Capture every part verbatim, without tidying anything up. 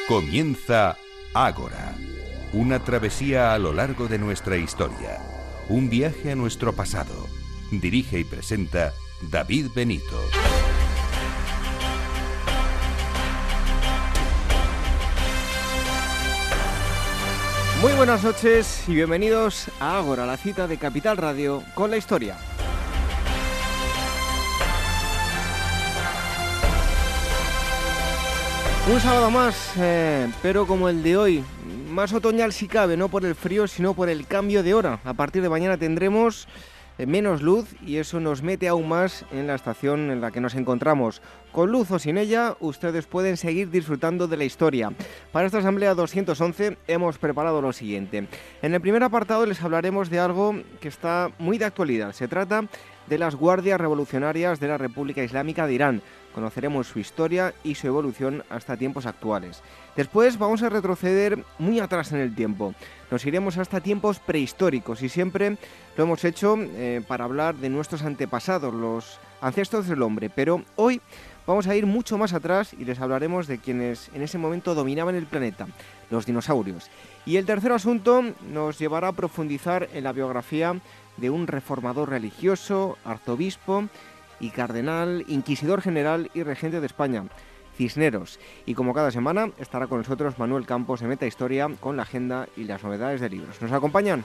Comienza Ágora, una travesía a lo largo de nuestra historia, un viaje a nuestro pasado. Dirige y presenta David Benito. Muy buenas noches y bienvenidos a Ágora, la cita de Capital Radio con la historia. Un sábado más, eh, pero como el de hoy, más otoñal si cabe, no por el frío, sino por el cambio de hora. A partir de mañana tendremos eh, menos luz y eso nos mete aún más en la estación en la que nos encontramos. Con luz o sin ella, ustedes pueden seguir disfrutando de la historia. Para esta asamblea doscientos once hemos preparado lo siguiente. En el primer apartado les hablaremos de algo que está muy de actualidad. Se trata de las guardias revolucionarias de la República Islámica de Irán. Conoceremos su historia y su evolución hasta tiempos actuales. Después vamos a retroceder muy atrás en el tiempo. Nos iremos hasta tiempos prehistóricos y siempre lo hemos hecho eh, para hablar de nuestros antepasados, los ancestros del hombre. Pero hoy vamos a ir mucho más atrás y les hablaremos de quienes en ese momento dominaban el planeta, los dinosaurios. Y el tercer asunto nos llevará a profundizar en la biografía de un reformador religioso, arzobispo y cardenal, inquisidor general y regente de España, Cisneros. Y como cada semana estará con nosotros Manuel Campos de Meta Historia con la agenda y las novedades de libros. ¿Nos acompañan?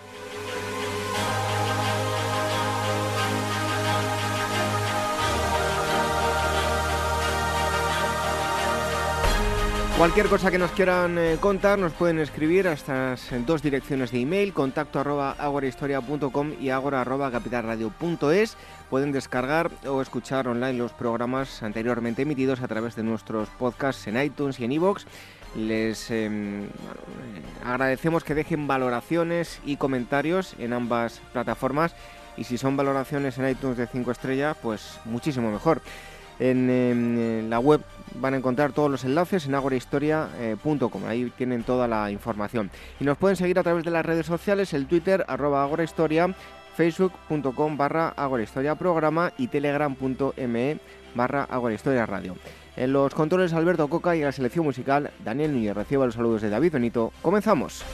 Cualquier cosa que nos quieran eh, contar nos pueden escribir a estas dos direcciones de email, contacto arroba agorahistoria punto com y agora arroba capitalradio punto es. Pueden descargar o escuchar online los programas anteriormente emitidos a través de nuestros podcasts en iTunes y en iVoox. Les eh, bueno, eh, agradecemos que dejen valoraciones y comentarios en ambas plataformas y si son valoraciones en iTunes de cinco estrellas, pues muchísimo mejor. En, en la web van a encontrar todos los enlaces en agorahistoria punto com, ahí tienen toda la información. Y nos pueden seguir a través de las redes sociales, el Twitter, arroba agorahistoria, facebook punto com barra agorahistoria programa y telegram punto me barra agorahistoria radio. En los controles Alberto Coca y en la selección musical Daniel Núñez. Reciba los saludos de David Benito. ¡Comenzamos!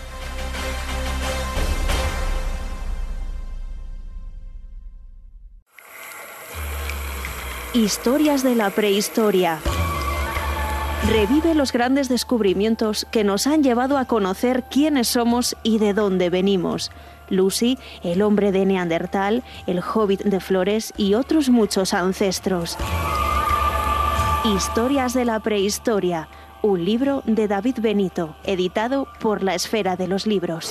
Historias de la prehistoria. Revive los grandes descubrimientos que nos han llevado a conocer quiénes somos y de dónde venimos. Lucy, el hombre de Neandertal, el hobbit de Flores y otros muchos ancestros. Historias de la prehistoria, un libro de David Benito, editado por La Esfera de los Libros.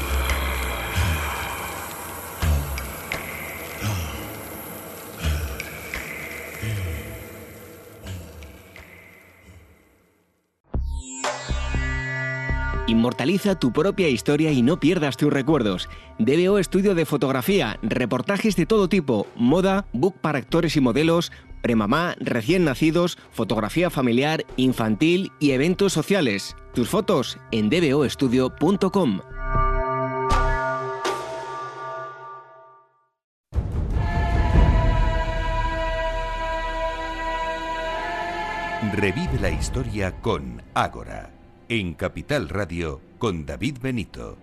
Inmortaliza tu propia historia y no pierdas tus recuerdos. D B O Estudio de Fotografía, reportajes de todo tipo, moda, book para actores y modelos, premamá, recién nacidos, fotografía familiar, infantil y eventos sociales. Tus fotos en d b o estudio punto com. Revive la historia con Ágora. En Capital Radio, con David Benito.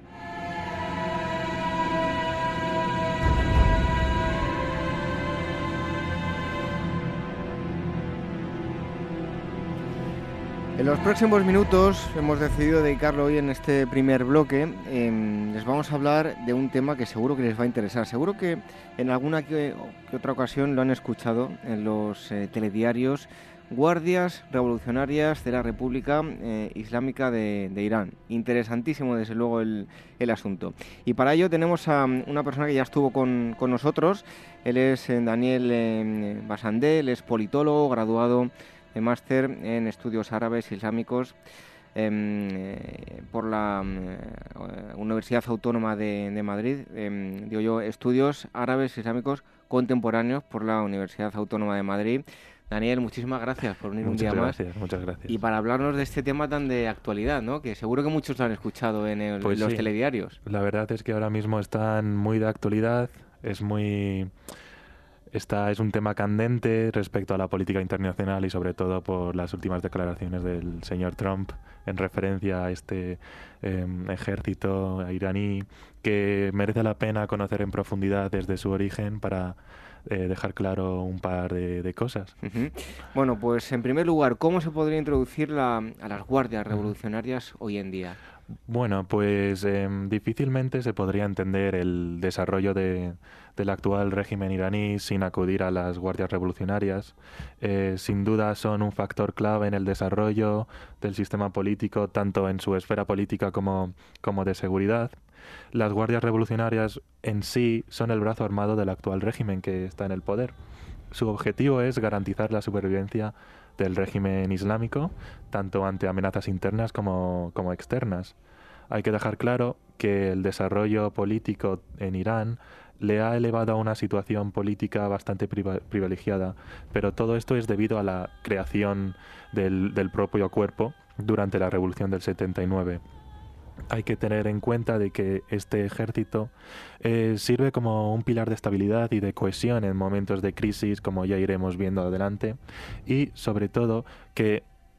En los próximos minutos hemos decidido dedicarlo hoy en este primer bloque. Eh, les vamos a hablar de un tema que seguro que les va a interesar. Seguro que en alguna que, que otra ocasión lo han escuchado en los eh, telediarios. Guardias revolucionarias de la República eh, Islámica de, de Irán. Interesantísimo, desde luego, el, el asunto. Y para ello tenemos a una persona que ya estuvo con, con nosotros. Él es eh, Daniel eh, Basandé, él es politólogo, graduado de máster en estudios árabes islámicos eh, por la eh, Universidad Autónoma de, de Madrid. Eh, digo yo, estudios árabes islámicos contemporáneos por la Universidad Autónoma de Madrid. Daniel, muchísimas gracias por venir un día más. Muchas gracias, muchas gracias. Y para hablarnos de este tema tan de actualidad, ¿no? Que seguro que muchos lo han escuchado en, el, pues en los sí. telediarios. La verdad es que ahora mismo están muy de actualidad, es muy... Esta es un tema candente respecto a la política internacional y sobre todo por las últimas declaraciones del señor Trump en referencia a este eh, ejército iraní que merece la pena conocer en profundidad desde su origen para eh, dejar claro un par de, de cosas. Uh-huh. Bueno, pues en primer lugar, ¿cómo se podría introducir la, a las guardias revolucionarias uh-huh. hoy en día? Bueno, pues eh, difícilmente se podría entender el desarrollo de, del actual régimen iraní sin acudir a las guardias revolucionarias. Eh, sin duda son un factor clave en el desarrollo del sistema político, tanto en su esfera política como, como de seguridad. Las guardias revolucionarias en sí son el brazo armado del actual régimen que está en el poder. Su objetivo es garantizar la supervivencia del régimen islámico, tanto ante amenazas internas como, como externas. Hay que dejar claro que el desarrollo político en Irán le ha elevado a una situación política bastante privilegiada, pero todo esto es debido a la creación del, del propio cuerpo durante la Revolución del setenta y nueve. Hay que tener en cuenta de que este ejército eh, sirve como un pilar de estabilidad y de cohesión en momentos de crisis, como ya iremos viendo adelante, y sobre todo que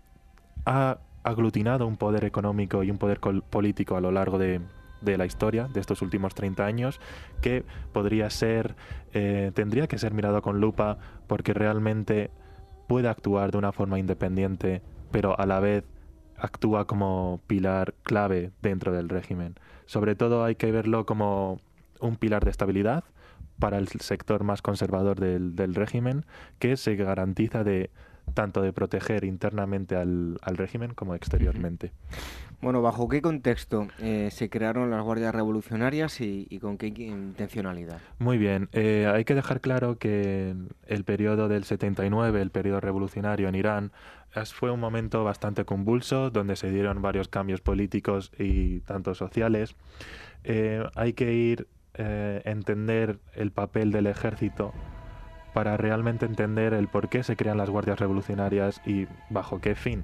ha aglutinado un poder económico y un poder político a lo largo de, de la historia de estos últimos treinta años que podría ser, eh, tendría que ser mirado con lupa porque realmente puede actuar de una forma independiente, pero a la vez actúa como pilar clave dentro del régimen. Sobre todo hay que verlo como un pilar de estabilidad para el sector más conservador del, del régimen, que se garantiza de tanto de proteger internamente al, al régimen como exteriormente. Bueno, ¿bajo qué contexto eh, se crearon las guardias revolucionarias y, y con qué intencionalidad? Muy bien, eh, hay que dejar claro que el periodo del setenta y nueve, el periodo revolucionario en Irán, fue un momento bastante convulso, donde se dieron varios cambios políticos y tanto sociales. Eh, hay que ir eh, entender el papel del ejército para realmente entender el por qué se crean las guardias revolucionarias y bajo qué fin.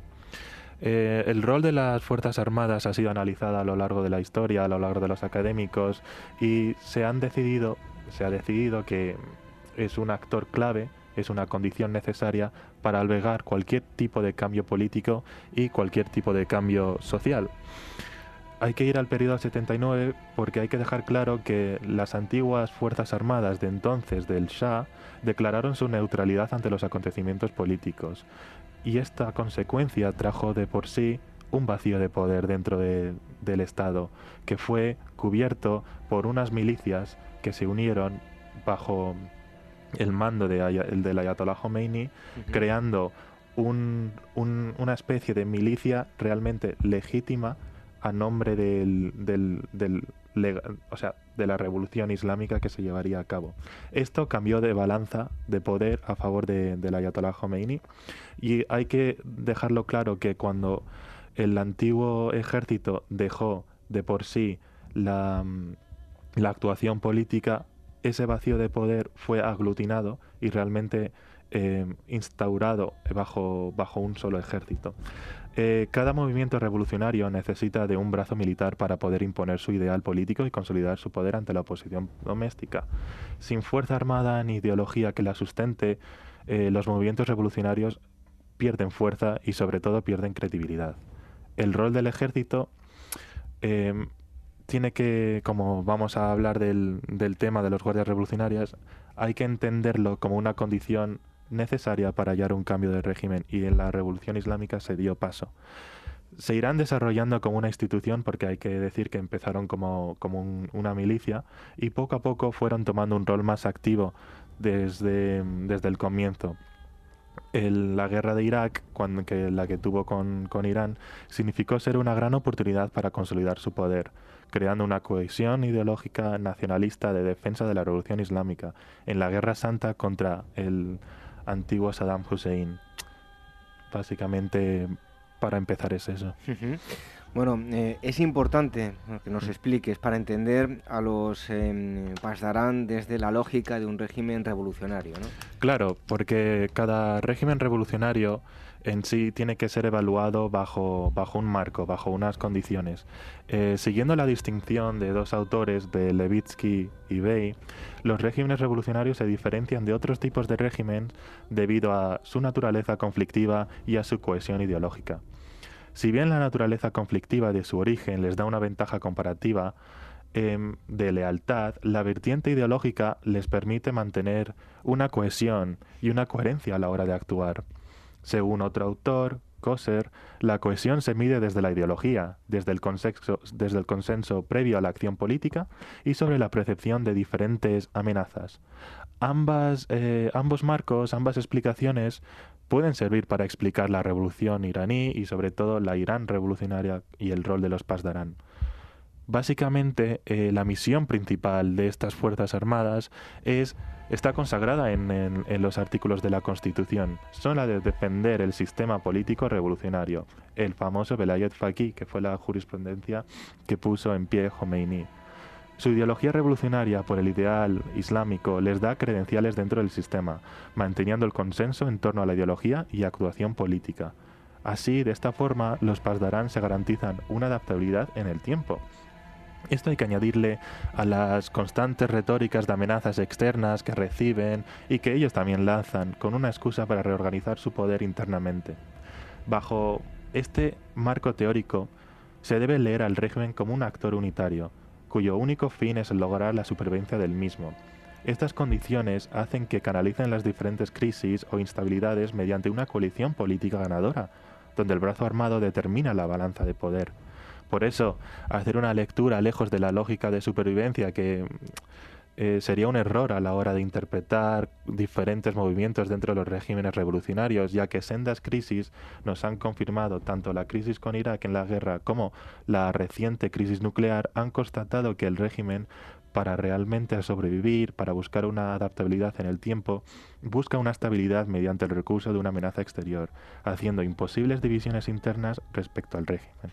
Eh, el rol de las Fuerzas Armadas ha sido analizado a lo largo de la historia, a lo largo de los académicos, y se han decidido, se ha decidido que es un actor clave, es una condición necesaria para albergar cualquier tipo de cambio político y cualquier tipo de cambio social. Hay que ir al periodo setenta y nueve porque hay que dejar claro que las antiguas Fuerzas Armadas de entonces del Shah declararon su neutralidad ante los acontecimientos políticos. Y esta consecuencia trajo de por sí un vacío de poder dentro de, del Estado, que fue cubierto por unas milicias que se unieron bajo el mando de, el del Ayatollah Khomeini, uh-huh. creando un, un, una especie de milicia realmente legítima a nombre del, del, del legal, o sea, de la revolución islámica que se llevaría a cabo. Esto cambió de balanza de poder a favor de, del Ayatollah Khomeini, y hay que dejarlo claro que cuando el antiguo ejército dejó de por sí la, la actuación política, ese vacío de poder fue aglutinado y realmente eh, instaurado bajo, bajo un solo ejército. Eh, cada movimiento revolucionario necesita de un brazo militar para poder imponer su ideal político y consolidar su poder ante la oposición doméstica. Sin fuerza armada ni ideología que la sustente, eh, los movimientos revolucionarios pierden fuerza y sobre todo pierden credibilidad. El rol del ejército eh, tiene que, como vamos a hablar del, del tema de los guardias revolucionarias, hay que entenderlo como una condición necesaria para hallar un cambio de régimen, y en la Revolución Islámica se dio paso. Se irán desarrollando como una institución porque hay que decir que empezaron como, como un, una milicia y poco a poco fueron tomando un rol más activo desde, desde el comienzo. El, la guerra de Irak, cuando, que, la que tuvo con, con Irán, significó ser una gran oportunidad para consolidar su poder, creando una cohesión ideológica nacionalista de defensa de la Revolución Islámica en la Guerra Santa contra el antiguo Saddam Hussein. Básicamente, para empezar, es eso. Uh-huh. Bueno, eh, es importante que nos expliques para entender a los eh, Pasdarán desde la lógica de un régimen revolucionario, ¿no? Claro, porque cada régimen revolucionario en sí tiene que ser evaluado bajo, bajo un marco, bajo unas condiciones. Eh, siguiendo la distinción de dos autores, de Levitsky y Bey, los regímenes revolucionarios se diferencian de otros tipos de régimen debido a su naturaleza conflictiva y a su cohesión ideológica. Si bien la naturaleza conflictiva de su origen les da una ventaja comparativa eh, de lealtad, la vertiente ideológica les permite mantener una cohesión y una coherencia a la hora de actuar. Según otro autor, Coser, la cohesión se mide desde la ideología, desde el consenso, desde el consenso previo a la acción política y sobre la percepción de diferentes amenazas. Ambas, eh, ambos marcos, ambas explicaciones pueden servir para explicar la revolución iraní y sobre todo la Irán revolucionaria y el rol de los Pasdarán. Básicamente, eh, la misión principal de estas Fuerzas Armadas es, está consagrada en, en, en los artículos de la Constitución. Son la de defender el sistema político revolucionario, el famoso Velayat Faqih, que fue la jurisprudencia que puso en pie Jomeini. Su ideología revolucionaria por el ideal islámico les da credenciales dentro del sistema, manteniendo el consenso en torno a la ideología y actuación política. Así, de esta forma, los Pasdarán se garantizan una adaptabilidad en el tiempo. Esto hay que añadirle a las constantes retóricas de amenazas externas que reciben y que ellos también lanzan con una excusa para reorganizar su poder internamente. Bajo este marco teórico, se debe leer al régimen como un actor unitario, cuyo único fin es lograr la supervivencia del mismo. Estas condiciones hacen que canalicen las diferentes crisis o instabilidades mediante una coalición política ganadora, donde el brazo armado determina la balanza de poder. Por eso, hacer una lectura lejos de la lógica de supervivencia, que eh, sería un error a la hora de interpretar diferentes movimientos dentro de los regímenes revolucionarios, ya que sendas crisis nos han confirmado, tanto la crisis con Irak en la guerra como la reciente crisis nuclear, han constatado que el régimen, para realmente sobrevivir, para buscar una adaptabilidad en el tiempo, busca una estabilidad mediante el recurso de una amenaza exterior, haciendo imposibles divisiones internas respecto al régimen.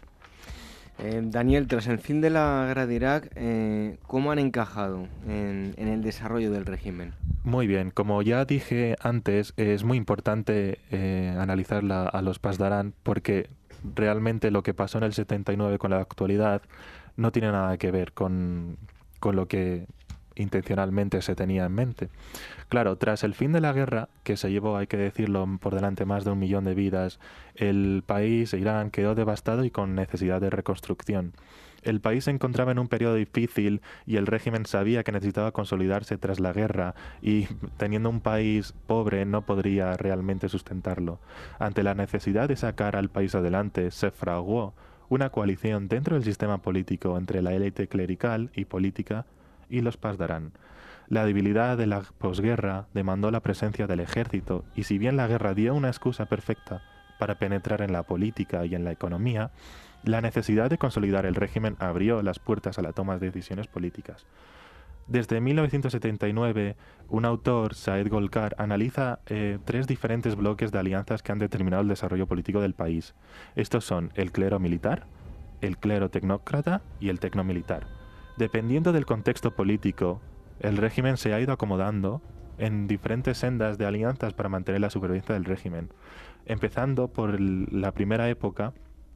Eh, Daniel, tras el fin de la guerra de Irak, eh, ¿cómo han encajado en, en el desarrollo del régimen? Muy bien, como ya dije antes, es muy importante eh, analizar la, a los Pasdarán, porque realmente lo que pasó en el setenta y nueve con la actualidad no tiene nada que ver con, con lo que intencionalmente se tenía en mente. Claro, tras el fin de la guerra, que se llevó, hay que decirlo, por delante más de un millón de vidas, el país, Irán, quedó devastado y con necesidad de reconstrucción. El país se encontraba en un periodo difícil y el régimen sabía que necesitaba consolidarse tras la guerra y, teniendo un país pobre, no podría realmente sustentarlo. Ante la necesidad de sacar al país adelante, se fraguó una coalición dentro del sistema político entre la élite clerical y política y los Pasdarán. La debilidad de la posguerra demandó la presencia del ejército, y si bien la guerra dio una excusa perfecta para penetrar en la política y en la economía, la necesidad de consolidar el régimen abrió las puertas a la toma de decisiones políticas. Desde mil novecientos setenta y nueve, un autor, Saed Golkar, analiza eh, tres diferentes bloques de alianzas que han determinado el desarrollo político del país. Estos son el clero militar, el clero tecnócrata y el tecnomilitar. Dependiendo del contexto político, el régimen se ha ido acomodando en diferentes sendas de alianzas para mantener la supervivencia del régimen. Empezando por el, la primera época,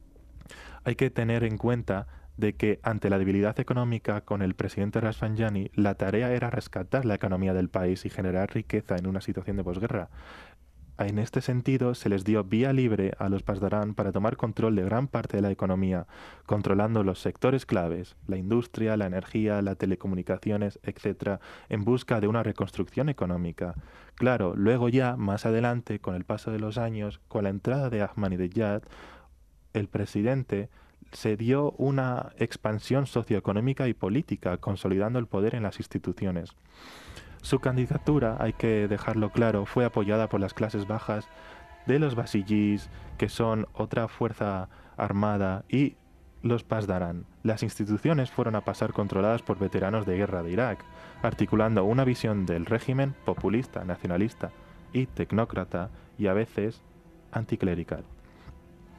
hay que tener en cuenta de que ante la debilidad económica con el presidente Rafsanjani, la tarea era rescatar la economía del país y generar riqueza en una situación de posguerra. En este sentido, se les dio vía libre a los Pasdarán para tomar control de gran parte de la economía, controlando los sectores claves, la industria, la energía, las telecomunicaciones, etcétera, en busca de una reconstrucción económica. Claro, luego ya, más adelante, con el paso de los años, con la entrada de Ahmadinejad, el presidente se dio una expansión socioeconómica y política, consolidando el poder en las instituciones. Su candidatura, hay que dejarlo claro, fue apoyada por las clases bajas de los basillís, que son otra fuerza armada, y los Pasdarán. Las instituciones fueron a pasar controladas por veteranos de guerra de Irak, articulando una visión del régimen populista, nacionalista y tecnócrata, y a veces anticlerical.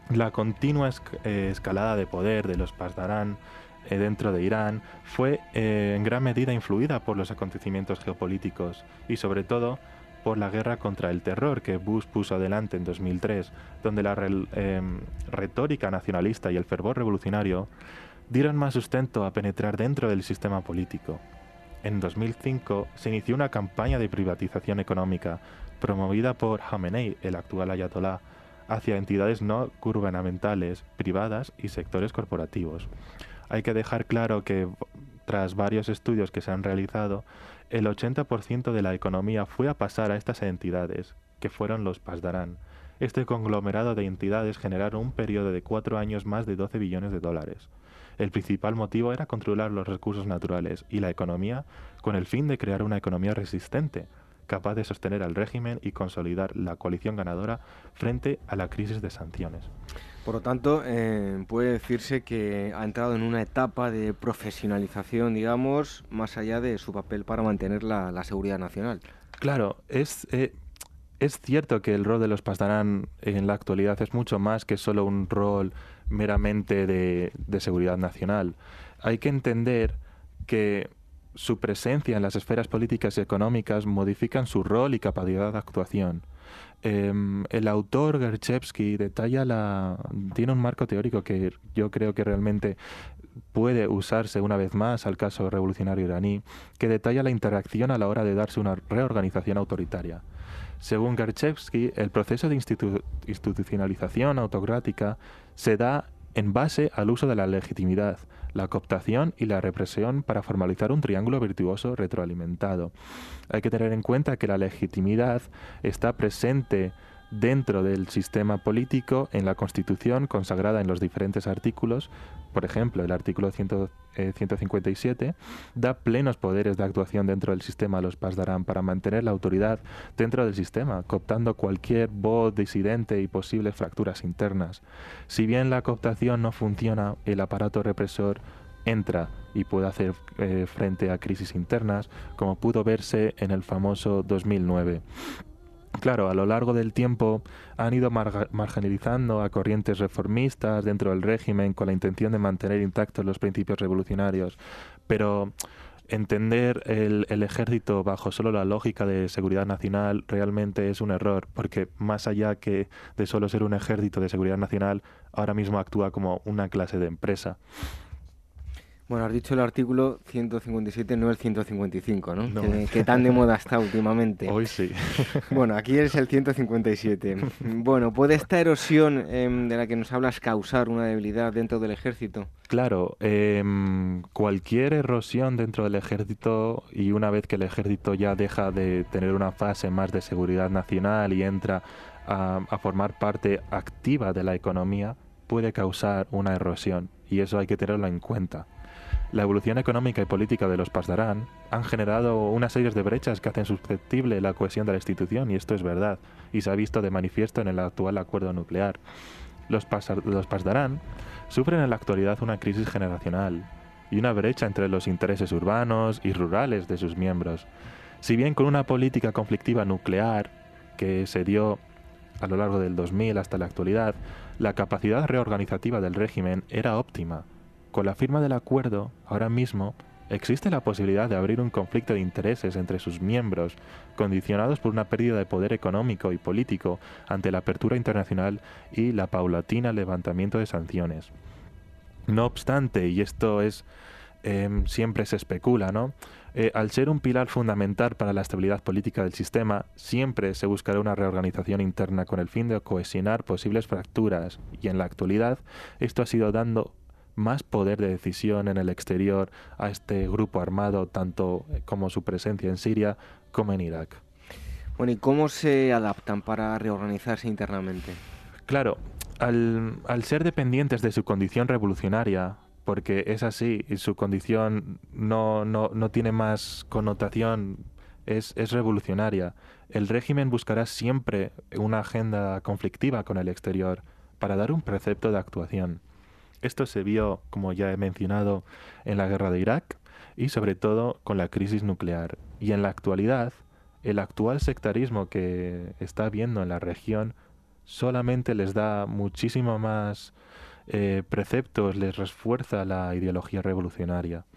La continua esc eh, escalada de poder de los Pasdarán eh, dentro de Irán fue eh, en gran medida influida por los acontecimientos geopolíticos y sobre todo por la guerra contra el terror que Bush puso adelante en dos mil tres, donde la re eh, retórica nacionalista y el fervor revolucionario dieron más sustento a penetrar dentro del sistema político. En dos mil cinco se inició una campaña de privatización económica promovida por Jamenei, el actual ayatolá, hacia entidades no gubernamentales, privadas y sectores corporativos. Hay que dejar claro que, tras varios estudios que se han realizado, el ochenta por ciento de la economía fue a pasar a estas entidades, que fueron los Pasdarán. Este conglomerado de entidades generaron un periodo de cuatro años más de doce billones de dólares. El principal motivo era controlar los recursos naturales y la economía con el fin de crear una economía resistente, capaz de sostener al régimen y consolidar la coalición ganadora frente a la crisis de sanciones. Por lo tanto, eh, puede decirse que ha entrado en una etapa de profesionalización, digamos, más allá de su papel para mantener la, la seguridad nacional. Claro, es, eh, es cierto que el rol de los Pasdarán en la actualidad es mucho más que solo un rol meramente de, de seguridad nacional. Hay que entender que su presencia en las esferas políticas y económicas modifican su rol y capacidad de actuación. Eh, el autor Gerchevsky detalla la, tiene un marco teórico que yo creo que realmente puede usarse una vez más al caso revolucionario iraní, que detalla la interacción a la hora de darse una reorganización autoritaria. Según Gerchevsky, el proceso de institu institucionalización autocrática se da en base al uso de la legitimidad, la cooptación y la represión para formalizar un triángulo virtuoso retroalimentado. Hay que tener en cuenta que la legitimidad está presente dentro del sistema político en la Constitución consagrada en los diferentes artículos. Por ejemplo, el artículo ciento cincuenta y siete da plenos poderes de actuación dentro del sistema a los Pasdarán para mantener la autoridad dentro del sistema, cooptando cualquier voz disidente y posibles fracturas internas. Si bien la cooptación no funciona, el aparato represor entra y puede hacer eh, frente a crisis internas, como pudo verse en el famoso dos mil nueve. Claro, a lo largo del tiempo han ido mar marginalizando a corrientes reformistas dentro del régimen con la intención de mantener intactos los principios revolucionarios, pero entender el, el ejército bajo solo la lógica de seguridad nacional realmente es un error, porque más allá que de solo ser un ejército de seguridad nacional, ahora mismo actúa como una clase de empresa. Bueno, has dicho el artículo ciento cincuenta y siete, no el ciento cincuenta y cinco, ¿no? No. Que, que tan de moda está últimamente. Hoy sí. Bueno, aquí es el ciento cincuenta y siete. Bueno, ¿puede esta erosión eh, de la que nos hablas causar una debilidad dentro del ejército? Claro, eh, cualquier erosión dentro del ejército, y una vez que el ejército ya deja de tener una fase más de seguridad nacional y entra a, a formar parte activa de la economía, puede causar una erosión, y eso hay que tenerlo en cuenta. La evolución económica y política de los Pasdarán han generado una serie de brechas que hacen susceptible la cohesión de la institución, y esto es verdad, y se ha visto de manifiesto en el actual acuerdo nuclear. Los, los Pasdarán sufren en la actualidad una crisis generacional y una brecha entre los intereses urbanos y rurales de sus miembros. Si bien con una política conflictiva nuclear que se dio a lo largo del dos mil hasta la actualidad, la capacidad reorganizativa del régimen era óptima. Con la firma del acuerdo, ahora mismo, existe la posibilidad de abrir un conflicto de intereses entre sus miembros, condicionados por una pérdida de poder económico y político ante la apertura internacional y la paulatina levantamiento de sanciones. No obstante, y esto es eh, siempre se especula, ¿no? Eh, al ser un pilar fundamental para la estabilidad política del sistema, siempre se buscará una reorganización interna con el fin de cohesionar posibles fracturas, y en la actualidad esto ha sido dando más poder de decisión en el exterior a este grupo armado, tanto como su presencia en Siria como en Irak. Bueno, ¿y cómo se adaptan para reorganizarse internamente? Claro, al, al ser dependientes de su condición revolucionaria, porque es así, y su condición no, no, no tiene más connotación, es, es revolucionaria, el régimen buscará siempre una agenda conflictiva con el exterior para dar un precepto de actuación. Esto se vio, como ya he mencionado, en la guerra de Irak y sobre todo con la crisis nuclear. Y en la actualidad, el actual sectarismo que está habiendo en la región solamente les da muchísimo más eh, preceptos, les refuerza la ideología revolucionaria.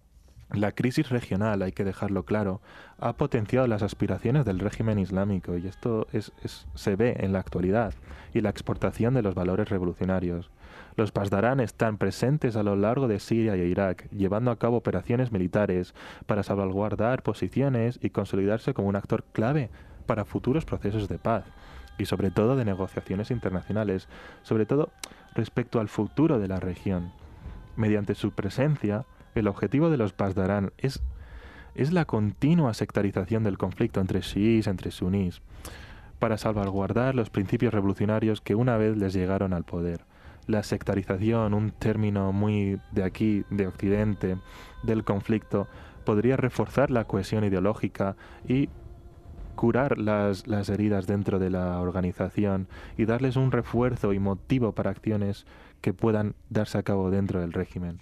La crisis regional, hay que dejarlo claro, ha potenciado las aspiraciones del régimen islámico y esto es, es, se ve en la actualidad, y la exportación de los valores revolucionarios. Los Pasdarán están presentes a lo largo de Siria e Irak, llevando a cabo operaciones militares para salvaguardar posiciones y consolidarse como un actor clave para futuros procesos de paz y sobre todo de negociaciones internacionales, sobre todo respecto al futuro de la región. Mediante su presencia, el objetivo de los Pasdarán es, es la continua sectarización del conflicto entre chiíes, entre sunís, para salvaguardar los principios revolucionarios que una vez les llegaron al poder. La sectarización, un término muy de aquí, de Occidente, del conflicto, podría reforzar la cohesión ideológica y curar las, las heridas dentro de la organización y darles un refuerzo y motivo para acciones que puedan darse a cabo dentro del régimen.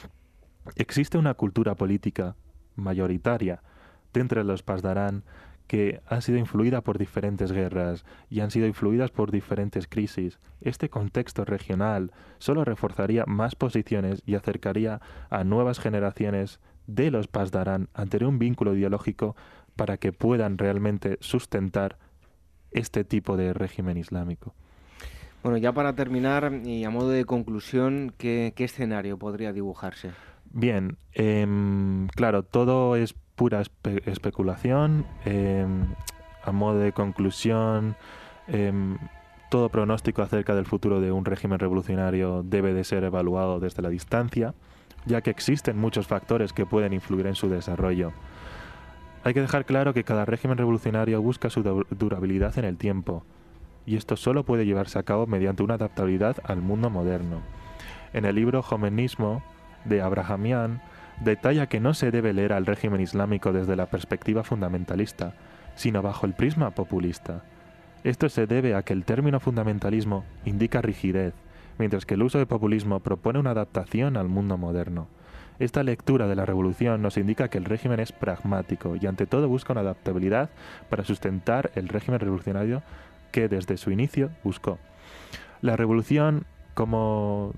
Existe una cultura política mayoritaria dentro de los Pasdarán que ha sido influida por diferentes guerras y han sido influidas por diferentes crisis. Este contexto regional solo reforzaría más posiciones y acercaría a nuevas generaciones de los Pasdarán ante un vínculo ideológico para que puedan realmente sustentar este tipo de régimen islámico. Bueno, ya para terminar y a modo de conclusión, ¿qué, qué escenario podría dibujarse? Bien, eh, claro, todo es pura espe especulación. Eh, a modo de conclusión, eh, todo pronóstico acerca del futuro de un régimen revolucionario debe de ser evaluado desde la distancia, ya que existen muchos factores que pueden influir en su desarrollo. Hay que dejar claro que cada régimen revolucionario busca su durabilidad en el tiempo, y esto solo puede llevarse a cabo mediante una adaptabilidad al mundo moderno. En el libro Jomenismo de Abrahamian detalla que no se debe leer al régimen islámico desde la perspectiva fundamentalista, sino bajo el prisma populista. Esto se debe a que el término fundamentalismo indica rigidez, mientras que el uso de populismo propone una adaptación al mundo moderno. Esta lectura de la revolución nos indica que el régimen es pragmático y ante todo busca una adaptabilidad para sustentar el régimen revolucionario que desde su inicio buscó. La revolución, como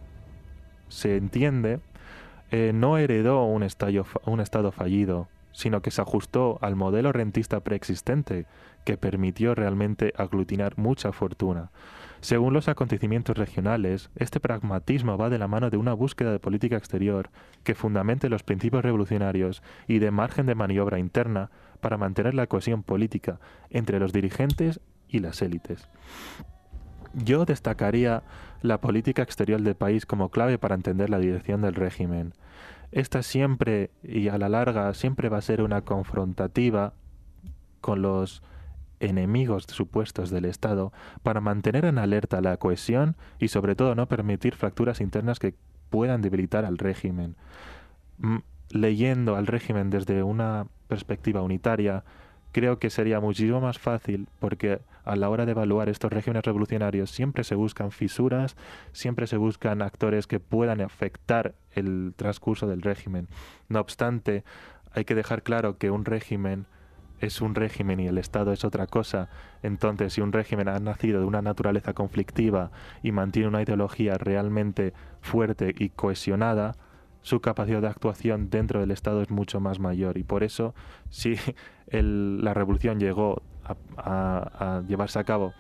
se entiende, eh, no heredó un, estallo, un estado fallido, sino que se ajustó al modelo rentista preexistente que permitió realmente aglutinar mucha fortuna. Según los acontecimientos regionales, este pragmatismo va de la mano de una búsqueda de política exterior que fundamente los principios revolucionarios y de margen de maniobra interna para mantener la cohesión política entre los dirigentes y las élites. Yo destacaría la política exterior del país como clave para entender la dirección del régimen. Esta siempre, y a la larga, siempre va a ser una confrontativa con los enemigos supuestos del Estado para mantener en alerta la cohesión y sobre todo no permitir fracturas internas que puedan debilitar al régimen. Leyendo al régimen desde una perspectiva unitaria, creo que sería muchísimo más fácil porque a la hora de evaluar estos regímenes revolucionarios siempre se buscan fisuras, siempre se buscan actores que puedan afectar el transcurso del régimen. No obstante, hay que dejar claro que un régimen es un régimen y el Estado es otra cosa. Entonces, si un régimen ha nacido de una naturaleza conflictiva y mantiene una ideología realmente fuerte y cohesionada, su capacidad de actuación dentro del Estado es mucho más mayor. Y por eso, si el, la revolución llegó a, a, a llevarse a cabo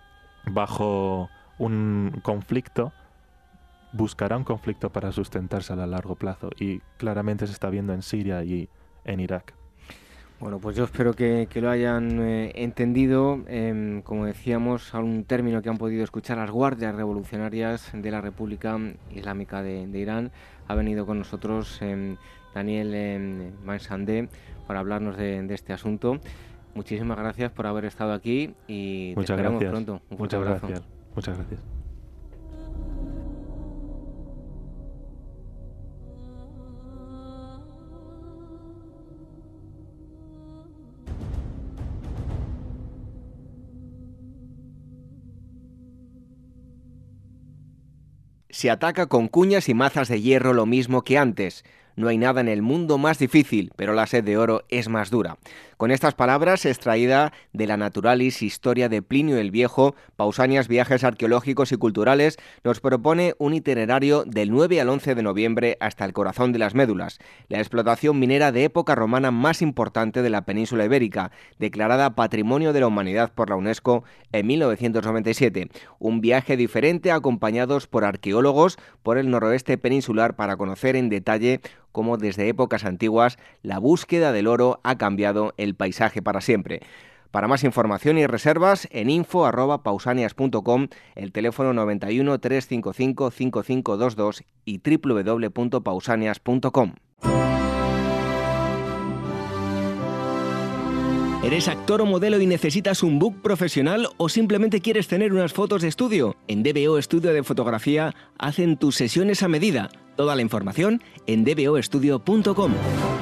bajo un conflicto, buscará un conflicto para sustentarse a largo plazo. Y claramente se está viendo en Siria y en Irak. Bueno, pues yo espero que, que lo hayan eh, entendido. Eh, como decíamos, a un término que han podido escuchar las guardias revolucionarias de la República Islámica de, de Irán. Ha venido con nosotros eh, Daniel eh, Mansandé para hablarnos de, de este asunto. Muchísimas gracias por haber estado aquí y te Muchas esperamos gracias. pronto. Un Muchas abrazo. gracias. Muchas gracias. Se ataca con cuñas y mazas de hierro lo mismo que antes. no hay nada en el mundo más difícil, pero la sed de oro es más dura. Con estas palabras, extraída de la Naturalis Historia de Plinio el Viejo, Pausanias Viajes Arqueológicos y Culturales nos propone un itinerario del nueve al once de noviembre hasta el corazón de las médulas, la explotación minera de época romana más importante de la península ibérica, declarada Patrimonio de la Humanidad por la UNESCO en mil novecientos noventa y siete. Un viaje diferente acompañados por arqueólogos por el noroeste peninsular para conocer en detalle cómo desde épocas antiguas la búsqueda del oro ha cambiado el paisaje para siempre. Para más información y reservas, en info arroba pausanias punto com, el teléfono noventa y uno, trescientos cincuenta y cinco, cincuenta y cinco veintidós y doble u doble u doble u punto pausanias punto com. ¿Eres actor o modelo y necesitas un book profesional o simplemente quieres tener unas fotos de estudio? En D B O Estudio de Fotografía hacen tus sesiones a medida. Toda la información en d b o estudio punto com.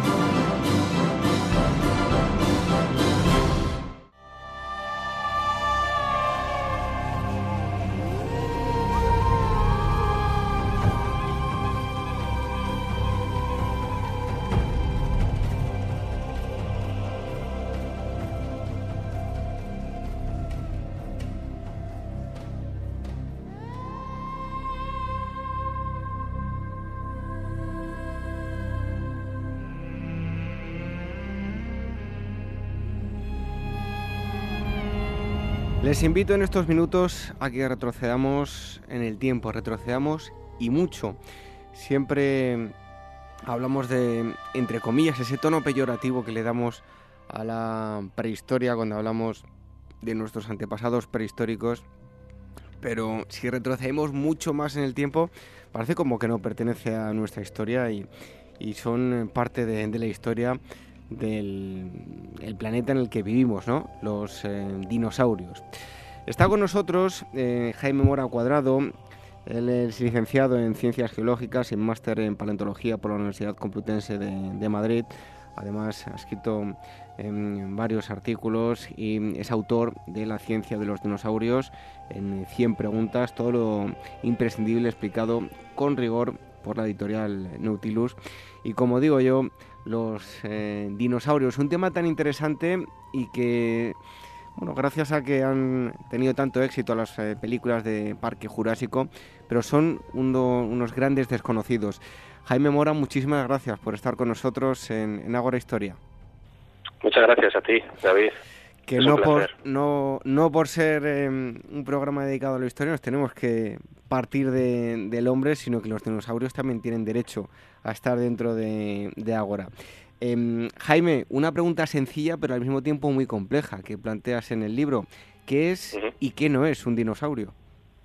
Les invito en estos minutos a que retrocedamos en el tiempo, retrocedamos y mucho. Siempre hablamos de, entre comillas, ese tono peyorativo que le damos a la prehistoria cuando hablamos de nuestros antepasados prehistóricos, pero si retrocedemos mucho más en el tiempo, parece como que no pertenece a nuestra historia y, y son parte de, de la historia del el planeta en el que vivimos, ¿no? Los eh, dinosaurios. Está con nosotros eh, Jaime Mora Cuadrado. Él es licenciado en Ciencias Geológicas y máster en Paleontología por la Universidad Complutense de, de Madrid. Además, ha escrito en varios artículos y es autor de La ciencia de los dinosaurios en cien preguntas, todo lo imprescindible explicado con rigor por la editorial Nautilus. Y como digo yo, los eh, dinosaurios, un tema tan interesante y que, bueno, gracias a que han tenido tanto éxito las eh, películas de Parque Jurásico, pero son uno, unos grandes desconocidos. Jaime Mora, muchísimas gracias por estar con nosotros en, en Ágora Historia. Muchas gracias a ti, David. Que no por, no, no por ser eh, un programa dedicado a la historia nos tenemos que partir de, del hombre, sino que los dinosaurios también tienen derecho a estar dentro de, de Ágora. Eh, Jaime, una pregunta sencilla pero al mismo tiempo muy compleja que planteas en el libro. ¿Qué es uh-huh. y qué no es un dinosaurio?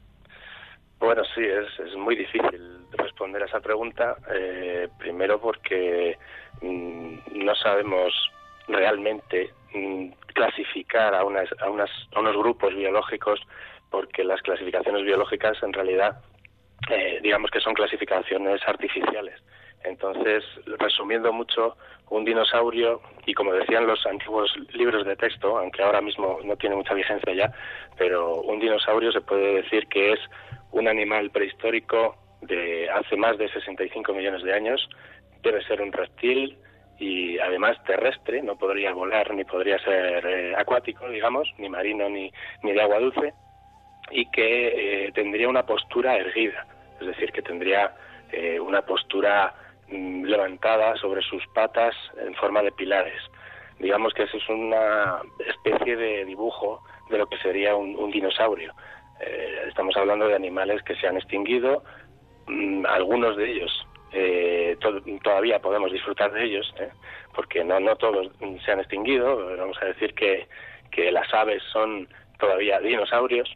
Bueno, sí, es, es muy difícil responder a esa pregunta. Eh, primero porque mmm, no sabemos realmente mmm, clasificar a, unas, a, unas, a unos grupos biológicos, porque las clasificaciones biológicas en realidad eh, digamos que son clasificaciones artificiales. Entonces, resumiendo mucho, un dinosaurio, y como decían los antiguos libros de texto, aunque ahora mismo no tiene mucha vigencia ya, pero un dinosaurio se puede decir que es un animal prehistórico de hace más de sesenta y cinco millones de años, debe ser un reptil y además terrestre, no podría volar ni podría ser eh, acuático, digamos, ni marino ni, ni de agua dulce, y que eh, tendría una postura erguida, es decir, que tendría eh, una postura mm, levantada sobre sus patas en forma de pilares. Digamos que eso es una especie de dibujo de lo que sería un, un dinosaurio. Eh, estamos hablando de animales que se han extinguido, mmm, algunos de ellos eh, to- todavía podemos disfrutar de ellos, ¿eh? porque no, no todos se han extinguido. Vamos a decir que, que las aves son todavía dinosaurios,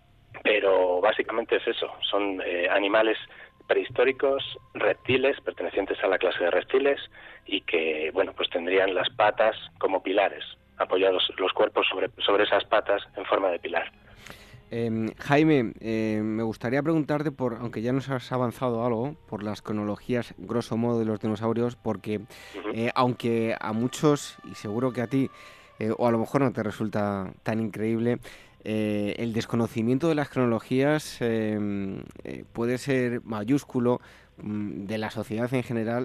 pero básicamente es eso, son eh, animales prehistóricos, reptiles, pertenecientes a la clase de reptiles, y que, bueno, pues tendrían las patas como pilares, apoyados los cuerpos sobre, sobre esas patas en forma de pilar. Eh, Jaime, eh, me gustaría preguntarte, por, aunque ya nos has avanzado algo, por las cronologías, grosso modo, de los dinosaurios, porque uh-huh. eh, aunque a muchos, y seguro que a ti, eh, o a lo mejor no te resulta tan increíble, eh, el desconocimiento de las cronologías eh, eh, puede ser mayúsculo mm, de la sociedad en general,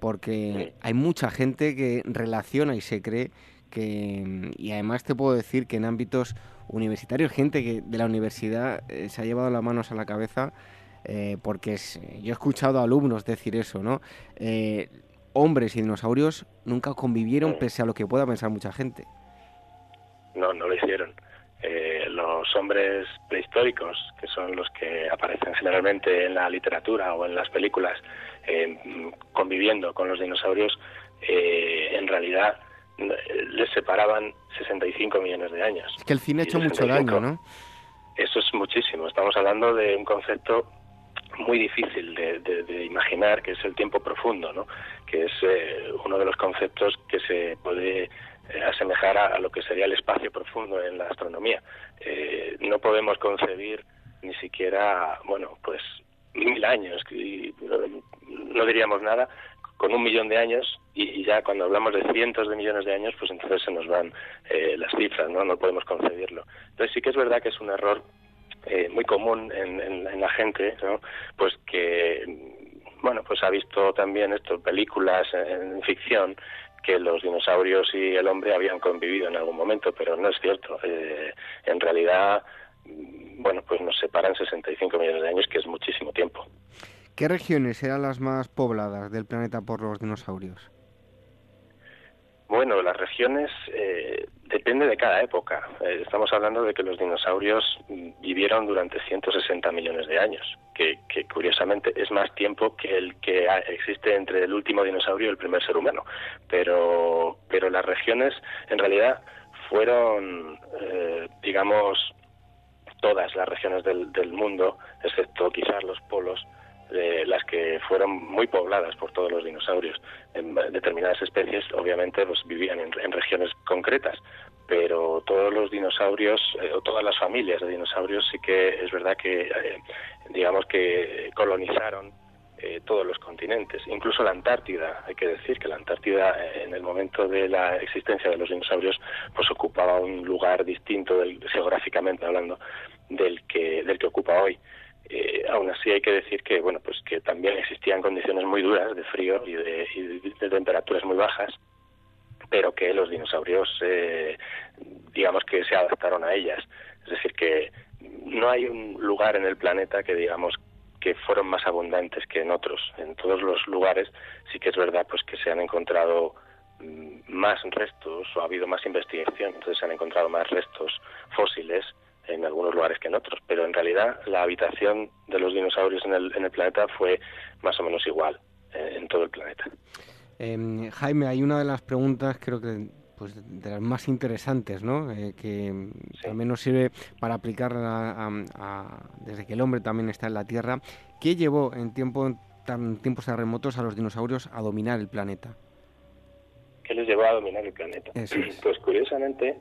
porque hay mucha gente que relaciona y se cree que, y además te puedo decir que en ámbitos universitarios, gente que de la universidad eh, se ha llevado las manos a la cabeza, eh, porque es, yo he escuchado a alumnos decir eso, ¿no? Eh, hombres y dinosaurios nunca convivieron, pese a lo que pueda pensar mucha gente. No, no lo hicieron. Eh, los hombres prehistóricos, que son los que aparecen generalmente en la literatura o en las películas, eh, conviviendo con los dinosaurios, eh, en realidad les separaban sesenta y cinco millones de años. Es que el cine ha hecho mucho daño, ¿no? Eso es muchísimo. Estamos hablando de un concepto muy difícil de, de, de imaginar, que es el tiempo profundo, ¿no? Que es eh, uno de los conceptos que se puede eh, asemejar a, a lo que sería el espacio profundo en la astronomía. Eh, no podemos concebir ni siquiera, bueno, pues mil años, y no, no diríamos nada, con un millón de años, y, y ya cuando hablamos de cientos de millones de años, pues entonces se nos van eh, las cifras, ¿no? No podemos concebirlo. Entonces sí que es verdad que es un error Eh, muy común en, en, en la gente, ¿no? Pues que, bueno, pues ha visto también esto, películas en, en ficción, que los dinosaurios y el hombre habían convivido en algún momento, pero no es cierto. Eh, en realidad, bueno, pues nos separan sesenta y cinco millones de años, que es muchísimo tiempo. ¿Qué regiones eran las más pobladas del planeta por los dinosaurios? Bueno, las regiones eh, depende de cada época. Eh, estamos hablando de que los dinosaurios vivieron durante ciento sesenta millones de años, que, que curiosamente es más tiempo que el que existe entre el último dinosaurio y el primer ser humano. Pero, pero las regiones en realidad fueron, eh, digamos, todas las regiones del, del mundo, excepto quizás los polos, Eh, las que fueron muy pobladas por todos los dinosaurios. En determinadas especies, obviamente, pues vivían en, en regiones concretas, pero todos los dinosaurios, eh, o todas las familias de dinosaurios, sí que es verdad que, eh, digamos que colonizaron eh, todos los continentes, incluso la Antártida. Hay que decir que la Antártida, eh, en el momento de la existencia de los dinosaurios, pues ocupaba un lugar distinto, del, geográficamente hablando, del que, del que ocupa hoy. Eh, aún así hay que decir que bueno pues que también existían condiciones muy duras de frío y de, y de temperaturas muy bajas, pero que los dinosaurios eh, digamos que se adaptaron a ellas. Es decir, que no hay un lugar en el planeta que digamos que fueron más abundantes que en otros. En todos los lugares sí que es verdad pues que se han encontrado más restos, o ha habido más investigación, entonces se han encontrado más restos fósiles en algunos lugares que en otros, pero en realidad la habitación de los dinosaurios en el, en el planeta fue más o menos igual eh, en todo el planeta. Eh, Jaime, hay una de las preguntas, creo que pues de las más interesantes, ¿no? Eh, que sí. También nos sirve para aplicarla a, a, a, desde que el hombre también está en la Tierra. ¿Qué llevó en tiempo, tan, tiempos tan remotos a los dinosaurios a dominar el planeta? ¿Qué les llevó a dominar el planeta? Eso es. Pues curiosamente,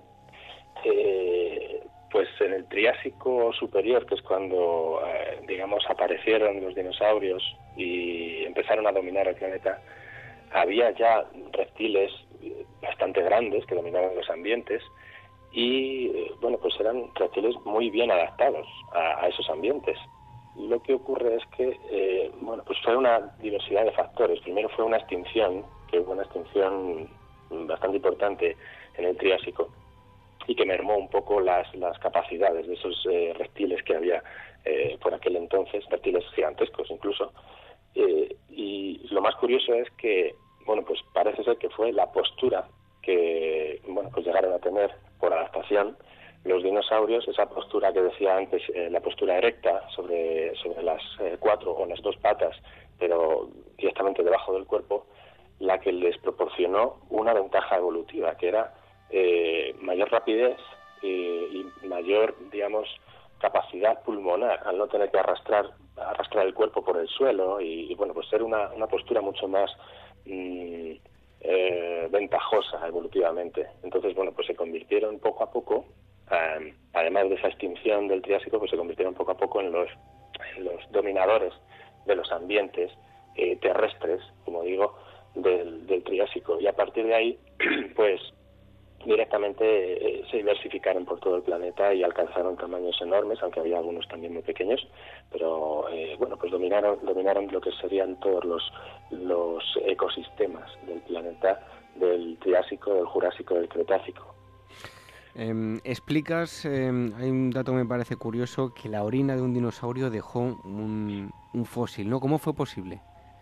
eh, pues en el Triásico superior, que es cuando, eh, digamos, aparecieron los dinosaurios y empezaron a dominar el planeta, había ya reptiles bastante grandes que dominaban los ambientes y, eh, bueno, pues eran reptiles muy bien adaptados a, a esos ambientes. Lo que ocurre es que, eh, bueno, pues fue una diversidad de factores. Primero fue una extinción, que hubo una extinción bastante importante en el Triásico, y que mermó un poco las, las capacidades de esos eh, reptiles que había eh, por aquel entonces, reptiles gigantescos incluso. Eh, y lo más curioso es que, bueno, pues parece ser que fue la postura que, bueno, pues llegaron a tener por adaptación los dinosaurios, esa postura que decía antes, eh, la postura erecta sobre, sobre las eh, cuatro o las dos patas, pero directamente debajo del cuerpo, la que les proporcionó una ventaja evolutiva, que era Eh, mayor rapidez eh, y mayor, digamos, capacidad pulmonar, al no tener que arrastrar arrastrar el cuerpo por el suelo y, y bueno, pues ser una, una postura mucho más mmm, eh, ventajosa evolutivamente. Entonces, bueno, pues se convirtieron poco a poco, eh, además de esa extinción del Triásico, pues se convirtieron poco a poco en los, en los dominadores de los ambientes eh, terrestres, como digo, del, del Triásico. Y a partir de ahí, pues directamente eh, se diversificaron por todo el planeta y alcanzaron tamaños enormes, aunque había algunos también muy pequeños, pero eh, bueno, pues dominaron dominaron lo que serían todos los los ecosistemas del planeta, del Triásico, del Jurásico, del Cretácico. Eh, explicas, eh, hay un dato que me parece curioso, que la orina de un dinosaurio dejó un, un fósil, ¿no? ¿Cómo fue posible?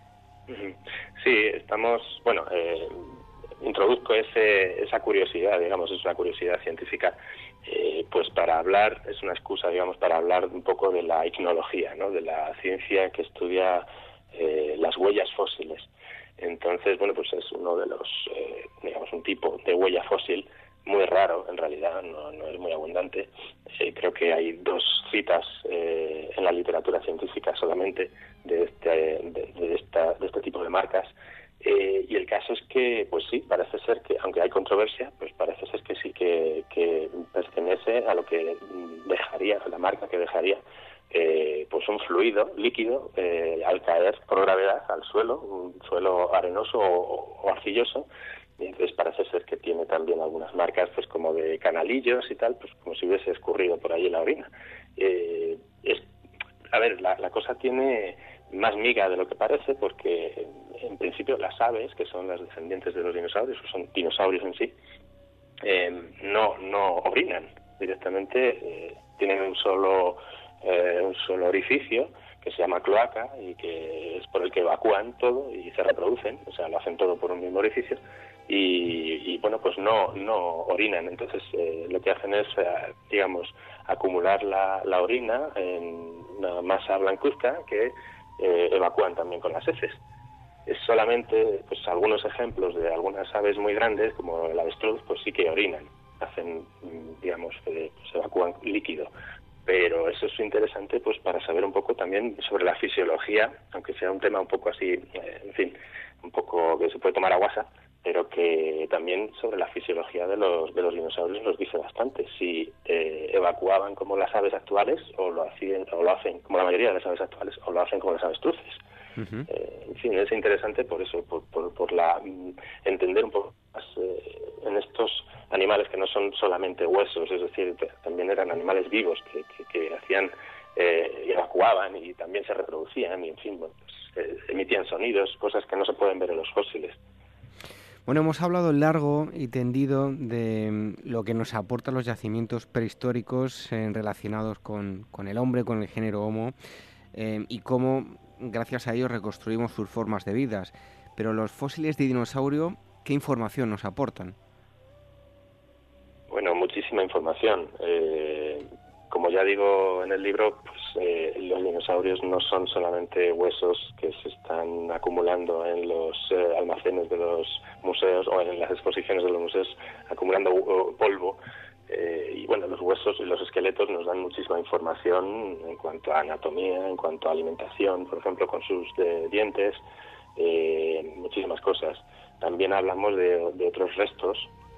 Sí, estamos, bueno, eh, introduzco ese, esa curiosidad, digamos, es una curiosidad científica, eh, pues para hablar, es una excusa, digamos, para hablar un poco de la icnología, ¿no? De la ciencia que estudia eh, las huellas fósiles. Entonces, bueno, pues es uno de los, eh, digamos, un tipo de huella fósil muy raro, en realidad, no, no es muy abundante. Eh, creo que hay dos citas eh, en la literatura científica solamente de este, de, de esta, de este tipo de marcas. Eh, y el caso es que, pues sí, parece ser que, aunque hay controversia, pues parece ser que sí que, que pertenece a lo que dejaría, a la marca que dejaría, eh, pues un fluido líquido eh, al caer por gravedad al suelo, un suelo arenoso o, o arcilloso. Y entonces parece ser que tiene también algunas marcas, pues como de canalillos y tal, pues como si hubiese escurrido por allí la orina. Eh, es, a ver, la, la cosa tiene más miga de lo que parece, porque en principio las aves, que son las descendientes de los dinosaurios, o son dinosaurios en sí, eh, no no orinan directamente, eh, tienen un solo eh, un solo orificio que se llama cloaca y que es por el que evacúan todo y se reproducen, o sea, lo hacen todo por un mismo orificio y, y bueno, pues no no orinan. Entonces eh, lo que hacen es, eh, digamos, acumular la, la orina en una masa blancuzca que eh, evacúan también con las heces. Es solamente, pues, algunos ejemplos de algunas aves muy grandes, como el avestruz, pues sí que orinan, hacen, digamos, eh, pues evacúan líquido. Pero eso es interesante, pues, para saber un poco también sobre la fisiología, aunque sea un tema un poco así, eh, en fin, un poco que se puede tomar a guasa, pero que también sobre la fisiología de los de los dinosaurios nos dice bastante. Si eh, evacuaban como las aves actuales, o lo hacían, o lo hacen como la mayoría de las aves actuales, o lo hacen como las avestruces. Uh-huh. Eh, en fin, es interesante por eso, por, por, por la entender un poco más eh, en estos animales que no son solamente huesos, es decir, también eran animales vivos que, que, que hacían, eh, evacuaban y también se reproducían y, en fin, bueno, pues, eh, emitían sonidos, cosas que no se pueden ver en los fósiles. Bueno, hemos hablado largo y tendido de lo que nos aportan los yacimientos prehistóricos eh, relacionados con, con el hombre, con el género Homo, eh, y cómo gracias a ellos reconstruimos sus formas de vidas. Pero los fósiles de dinosaurio, ¿qué información nos aportan? Bueno, muchísima información. Eh, como ya digo en el libro, pues eh, los dinosaurios no son solamente huesos que se están acumulando en los eh, almacenes de los museos o en las exposiciones de los museos, acumulando uh, polvo. Eh, y bueno, los huesos y los esqueletos nos dan muchísima información en cuanto a anatomía, en cuanto a alimentación, por ejemplo, con sus de, dientes, eh, muchísimas cosas. También hablamos de, de otros restos,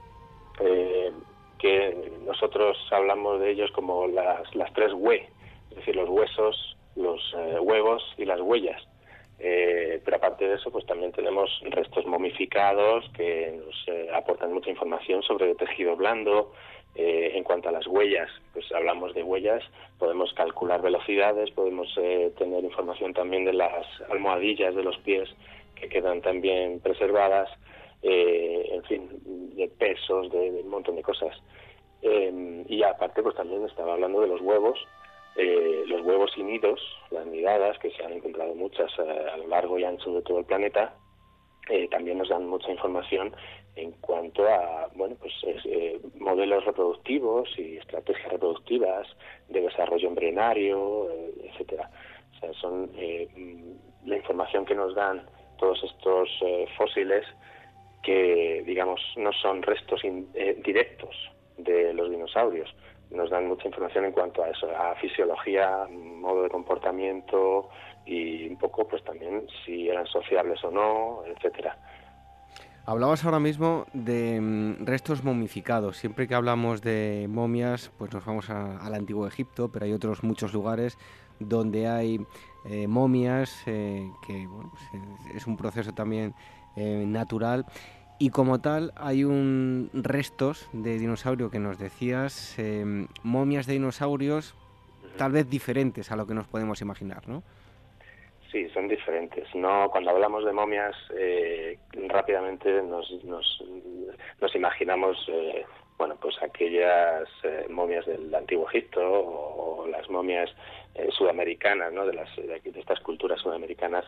eh, que nosotros hablamos de ellos como las, las tres hue, es decir, los huesos, los eh, huevos y las huellas. Eh, pero aparte de eso, pues también tenemos restos momificados que nos eh, aportan mucha información sobre el tejido blando. Eh, en cuanto a las huellas, pues hablamos de huellas, podemos calcular velocidades, podemos eh, tener información también de las almohadillas de los pies que quedan también preservadas, eh, en fin, de pesos, de, de un montón de cosas. Eh, y aparte, pues también estaba hablando de los huevos, eh, los huevos y nidos, las nidadas, que se han encontrado muchas eh, a lo largo y ancho de todo el planeta. Eh, también nos dan mucha información en cuanto a, bueno, pues eh, modelos reproductivos y estrategias reproductivas de desarrollo embrionario, eh, etcétera. O sea, son eh, la información que nos dan todos estos eh, fósiles que, digamos, no son restos in, eh, directos de los dinosaurios. Nos dan mucha información en cuanto a eso, a fisiología, modo de comportamiento y un poco, pues también si eran sociables o no, etcétera. Hablabas ahora mismo de mm, restos momificados. Siempre que hablamos de momias, pues nos vamos a, al Antiguo Egipto, pero hay otros muchos lugares donde hay eh, momias, eh, que bueno, pues, es un proceso también eh, natural. Y como tal, hay un restos de dinosaurio que nos decías, eh, momias de dinosaurios, uh-huh. tal vez diferentes a lo que nos podemos imaginar, ¿no? Sí, son diferentes. No, cuando hablamos de momias, eh, rápidamente nos, nos, nos imaginamos, eh, bueno, pues aquellas eh, momias del Antiguo Egipto o, o las momias eh, sudamericanas, ¿no? De las de, de estas culturas sudamericanas.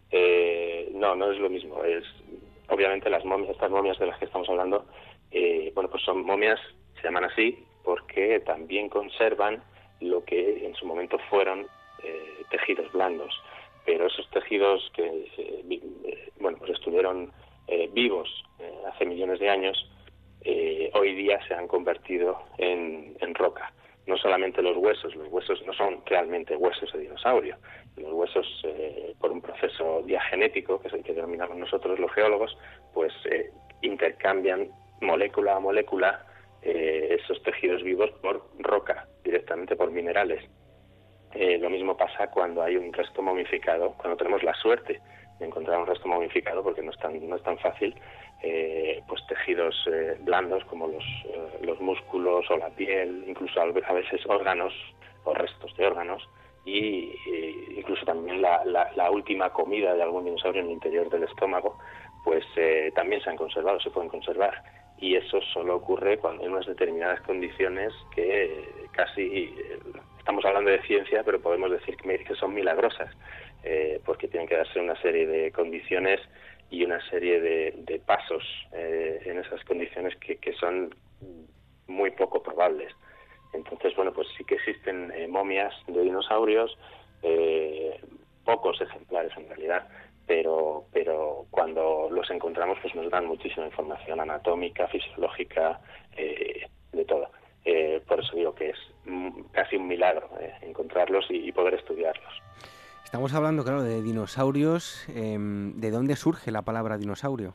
Eh, no, no es lo mismo. Es obviamente las momias, estas momias de las que estamos hablando, eh, bueno, pues son momias, se llaman así porque también conservan lo que en su momento fueron eh, tejidos blandos. Pero esos tejidos que eh, bueno pues estuvieron eh, vivos eh, hace millones de años, eh, hoy día se han convertido en, en roca. No solamente los huesos, los huesos no son realmente huesos de dinosaurio. Los huesos, eh, por un proceso diagenético, que es el que denominamos nosotros los geólogos, pues eh, intercambian molécula a molécula eh, esos tejidos vivos por roca, directamente por minerales. Eh, lo mismo pasa cuando hay un resto momificado, cuando tenemos la suerte de encontrar un resto momificado, porque no es tan, no es tan fácil, eh, pues tejidos eh, blandos como los, eh, los músculos o la piel, incluso a veces órganos o restos de órganos, y e incluso también la, la, la última comida de algún dinosaurio en el interior del estómago, pues eh, también se han conservado, se pueden conservar. Y eso solo ocurre cuando en unas determinadas condiciones que eh, casi... Eh, estamos hablando de ciencia, pero podemos decir que son milagrosas, eh, porque tienen que darse una serie de condiciones y una serie de, de pasos eh, en esas condiciones que, que son muy poco probables. Entonces, bueno, pues sí que existen eh, momias de dinosaurios, eh, pocos ejemplares en realidad, pero pero cuando los encontramos pues nos dan muchísima información anatómica, fisiológica, eh, de todo. Eh, por eso digo que es casi un milagro eh, encontrarlos y, y poder estudiarlos. Estamos hablando, claro, de dinosaurios. Eh, ¿De dónde surge la palabra dinosaurio?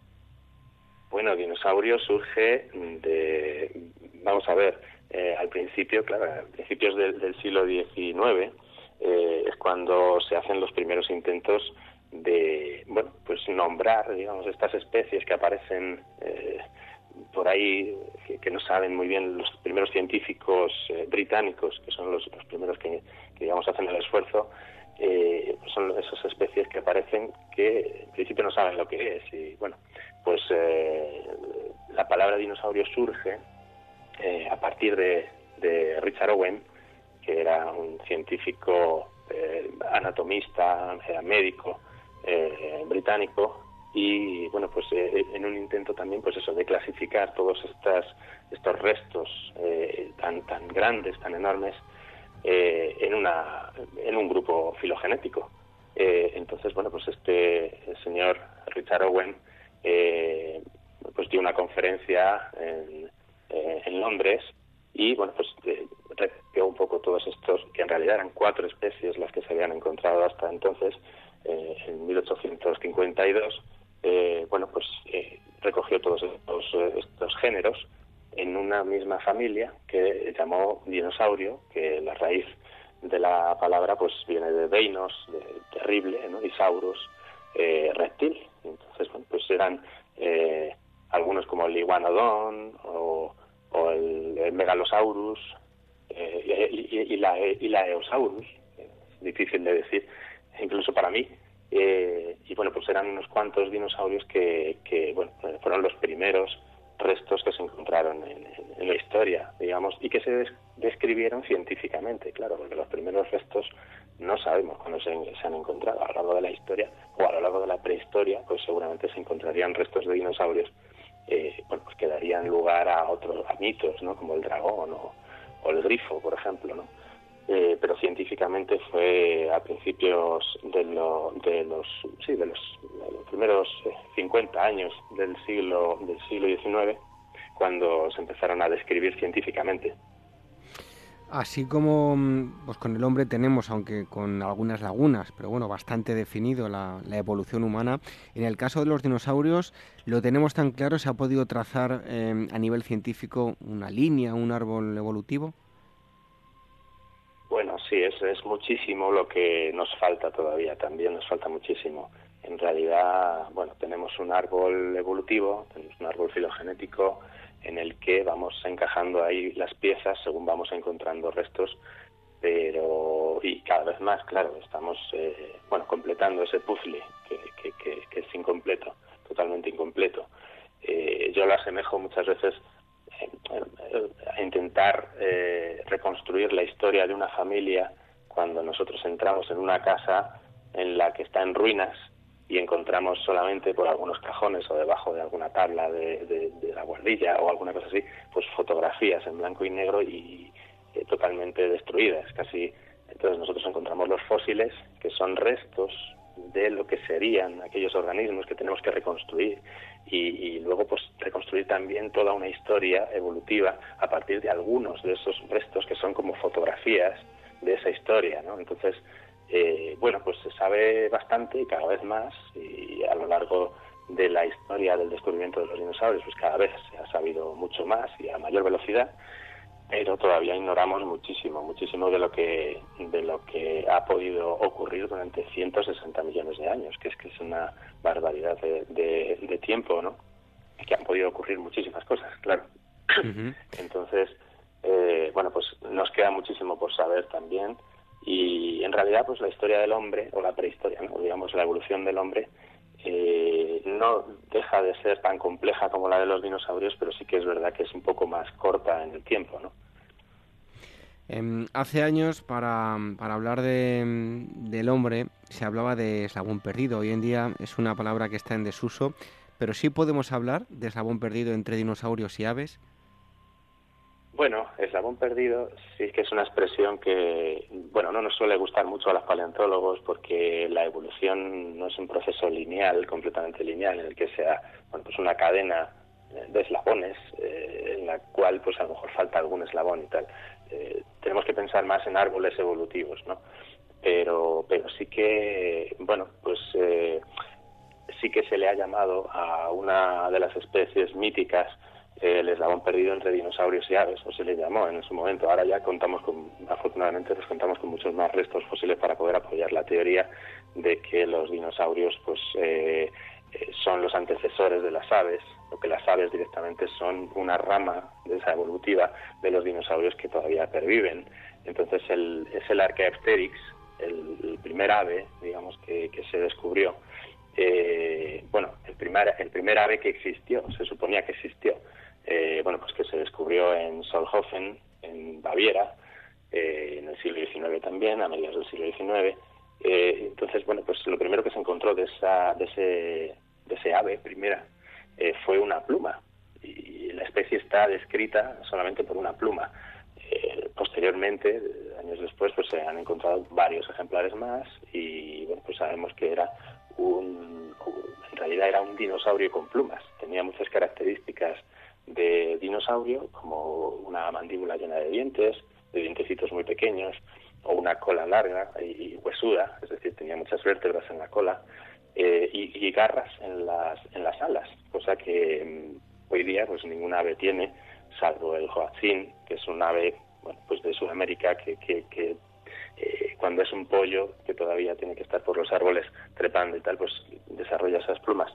Bueno, dinosaurio surge de... Vamos a ver, eh, al principio, claro, a principios del, del siglo diecinueve eh, es cuando se hacen los primeros intentos de, bueno, pues nombrar, digamos, estas especies que aparecen... Eh, por ahí, que, que no saben muy bien los primeros científicos eh, británicos, que son los, los primeros que, que, digamos, hacen el esfuerzo, eh, son esas especies que aparecen que en principio no saben lo que es. Y bueno, pues eh, la palabra dinosaurio surge eh, a partir de, de Richard Owen, que era un científico eh, anatomista, era médico eh, británico, y bueno, pues eh, en un intento también, pues eso, de clasificar todos estas, estos restos eh, tan tan grandes, tan enormes, eh, en una en un grupo filogenético. Eh, entonces, bueno, pues este el señor Richard Owen eh, pues dio una conferencia en, eh, en Londres y bueno, pues eh, recogió un poco todos estos, que en realidad eran cuatro especies las que se habían encontrado hasta entonces, eh, en mil ochocientos cincuenta y dos. Eh, bueno, pues eh, recogió todos estos, estos géneros en una misma familia que llamó dinosaurio, que la raíz de la palabra pues viene de deinos, de terrible, ¿no? Y saurus, eh, reptil. Entonces, bueno, pues eran eh, algunos como el iguanodon o, o el, el megalosaurus eh, y, y, y, la, y la eosaurus, es difícil de decir, incluso para mí. Eh, y bueno, pues eran unos cuantos dinosaurios que, que bueno, fueron los primeros restos que se encontraron en, en, en la historia, digamos, y que se des, describieron científicamente, claro, porque los primeros restos no sabemos cuándo se, se han encontrado. A lo largo de la historia o a lo largo de la prehistoria, pues seguramente se encontrarían restos de dinosaurios, eh, bueno, pues que darían lugar a otros a mitos, ¿no? Como el dragón o, o el grifo, por ejemplo, ¿no? Eh, pero científicamente fue a principios de, lo, de los sí de los, de los primeros cincuenta años del siglo del siglo diecinueve cuando se empezaron a describir científicamente. Así como pues con el hombre tenemos, aunque con algunas lagunas, pero bueno, bastante definido la, la evolución humana, en el caso de los dinosaurios lo tenemos tan claro, se ha podido trazar eh, a nivel científico una línea, un árbol evolutivo. Bueno, sí, es, es muchísimo lo que nos falta todavía, también nos falta muchísimo. En realidad, bueno, tenemos un árbol evolutivo, tenemos un árbol filogenético en el que vamos encajando ahí las piezas según vamos encontrando restos, pero y cada vez más, claro, estamos eh, bueno completando ese puzzle que, que, que, que es incompleto, totalmente incompleto. Eh, yo lo asemejo muchas veces a intentar eh, reconstruir la historia de una familia cuando nosotros entramos en una casa en la que está en ruinas y encontramos solamente por algunos cajones o debajo de alguna tabla de, de, de la guardilla o alguna cosa así, pues fotografías en blanco y negro y eh, totalmente destruidas, casi. Entonces nosotros encontramos los fósiles, que son restos de lo que serían aquellos organismos que tenemos que reconstruir y, y luego pues reconstruir también toda una historia evolutiva a partir de algunos de esos restos que son como fotografías de esa historia, ¿no? Entonces, eh, bueno, pues se sabe bastante y cada vez más, y a lo largo de la historia del descubrimiento de los dinosaurios, pues cada vez se ha sabido mucho más y a mayor velocidad, pero todavía ignoramos muchísimo, muchísimo de lo que de lo que ha podido ocurrir durante ciento sesenta millones de años, que es que es una barbaridad de, de, de tiempo, ¿no? Que han podido ocurrir muchísimas cosas, claro. Uh-huh. Entonces, eh, bueno, pues nos queda muchísimo por saber también, y en realidad, pues la historia del hombre, o la prehistoria, ¿no? Digamos, la evolución del hombre, eh, no deja de ser tan compleja como la de los dinosaurios, pero sí que es verdad que es un poco más corta en el tiempo, ¿no? Eh, hace años, para, para hablar de, del hombre, se hablaba de eslabón perdido. Hoy en día es una palabra que está en desuso, pero sí podemos hablar de eslabón perdido entre dinosaurios y aves. Bueno, eslabón perdido sí que es una expresión que, bueno, no nos suele gustar mucho a los paleontólogos porque la evolución no es un proceso lineal, completamente lineal, en el que sea, bueno, pues una cadena de eslabones eh, en la cual pues a lo mejor falta algún eslabón y tal. Eh, tenemos que pensar más en árboles evolutivos, ¿no? Pero, pero sí que, bueno, pues eh, sí que se le ha llamado a una de las especies míticas el eslabón perdido entre dinosaurios y aves, o se le llamó en su momento. Ahora ya contamos con, afortunadamente, pues contamos con muchos más restos fósiles para poder apoyar la teoría de que los dinosaurios, pues, eh, son los antecesores de las aves, o que las aves directamente son una rama de esa evolutiva de los dinosaurios que todavía perviven. Entonces, el, es el Archaeopteryx, el, el primer ave, digamos, que, que se descubrió. Eh, bueno, el primer, el primer ave que existió, se suponía que existió. Eh, bueno, pues que se descubrió en Solnhofen, en Baviera, eh, en el siglo diecinueve también, a mediados del siglo diecinueve. Eh, entonces, bueno, pues lo primero que se encontró de esa, de ese, de ese ave primera eh, fue una pluma, y la especie está descrita solamente por una pluma. Eh, posteriormente, años después, pues se han encontrado varios ejemplares más y, bueno, pues sabemos que era un, en realidad era un dinosaurio con plumas. Tenía muchas características de dinosaurio, como una mandíbula llena de dientes, de dientecitos muy pequeños, o una cola larga y huesuda, es decir, tenía muchas vértebras en la cola, eh, y, y garras en las en las alas, cosa que um, hoy día pues ninguna ave tiene, salvo el hoatzin, que es un ave, bueno, pues de Sudamérica, que, que, que eh, cuando es un pollo, que todavía tiene que estar por los árboles trepando y tal, pues desarrolla esas plumas.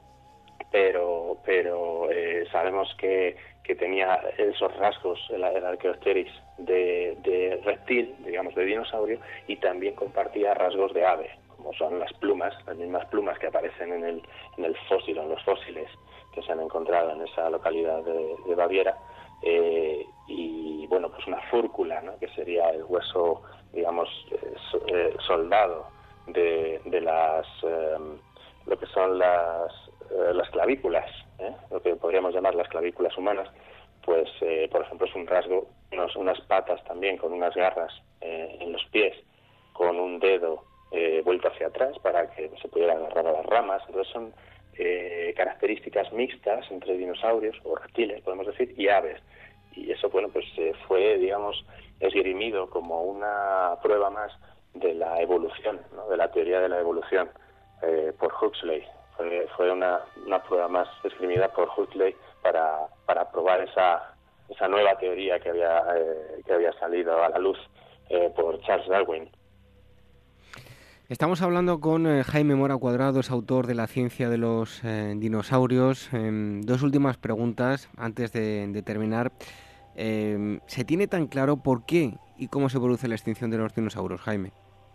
Pero pero eh, sabemos que, que tenía esos rasgos, el, el Archaeopteryx, de, de reptil, digamos, de dinosaurio, y también compartía rasgos de ave, como son las plumas, las mismas plumas que aparecen en el, en el fósil, en los fósiles que se han encontrado en esa localidad de, de Baviera, eh, y, bueno, pues una fúrcula, ¿no?, que sería el hueso, digamos, eh, so, eh, soldado de, de las, eh, lo que son las las clavículas, ¿eh? Lo que podríamos llamar las clavículas humanas, pues eh, por ejemplo es un rasgo, unos, unas patas también con unas garras eh, en los pies, con un dedo eh, vuelto hacia atrás para que se pudiera agarrar a las ramas. Entonces son eh, características mixtas entre dinosaurios o reptiles, podemos decir, y aves. Y eso, bueno, pues eh, fue, digamos, esgrimido como una prueba más de la evolución, ¿no?, de la teoría de la evolución eh, por Huxley. Fue una, una prueba más esgrimida por Huxley para, para probar esa, esa nueva teoría que había, eh, que había salido a la luz eh, por Charles Darwin. Estamos hablando con eh, Jaime Mora Cuadrado, es autor de La ciencia de los eh, dinosaurios. Eh, dos últimas preguntas antes de, de terminar. Eh, ¿Se tiene tan claro por qué y cómo se produce la extinción de los dinosaurios, Jaime?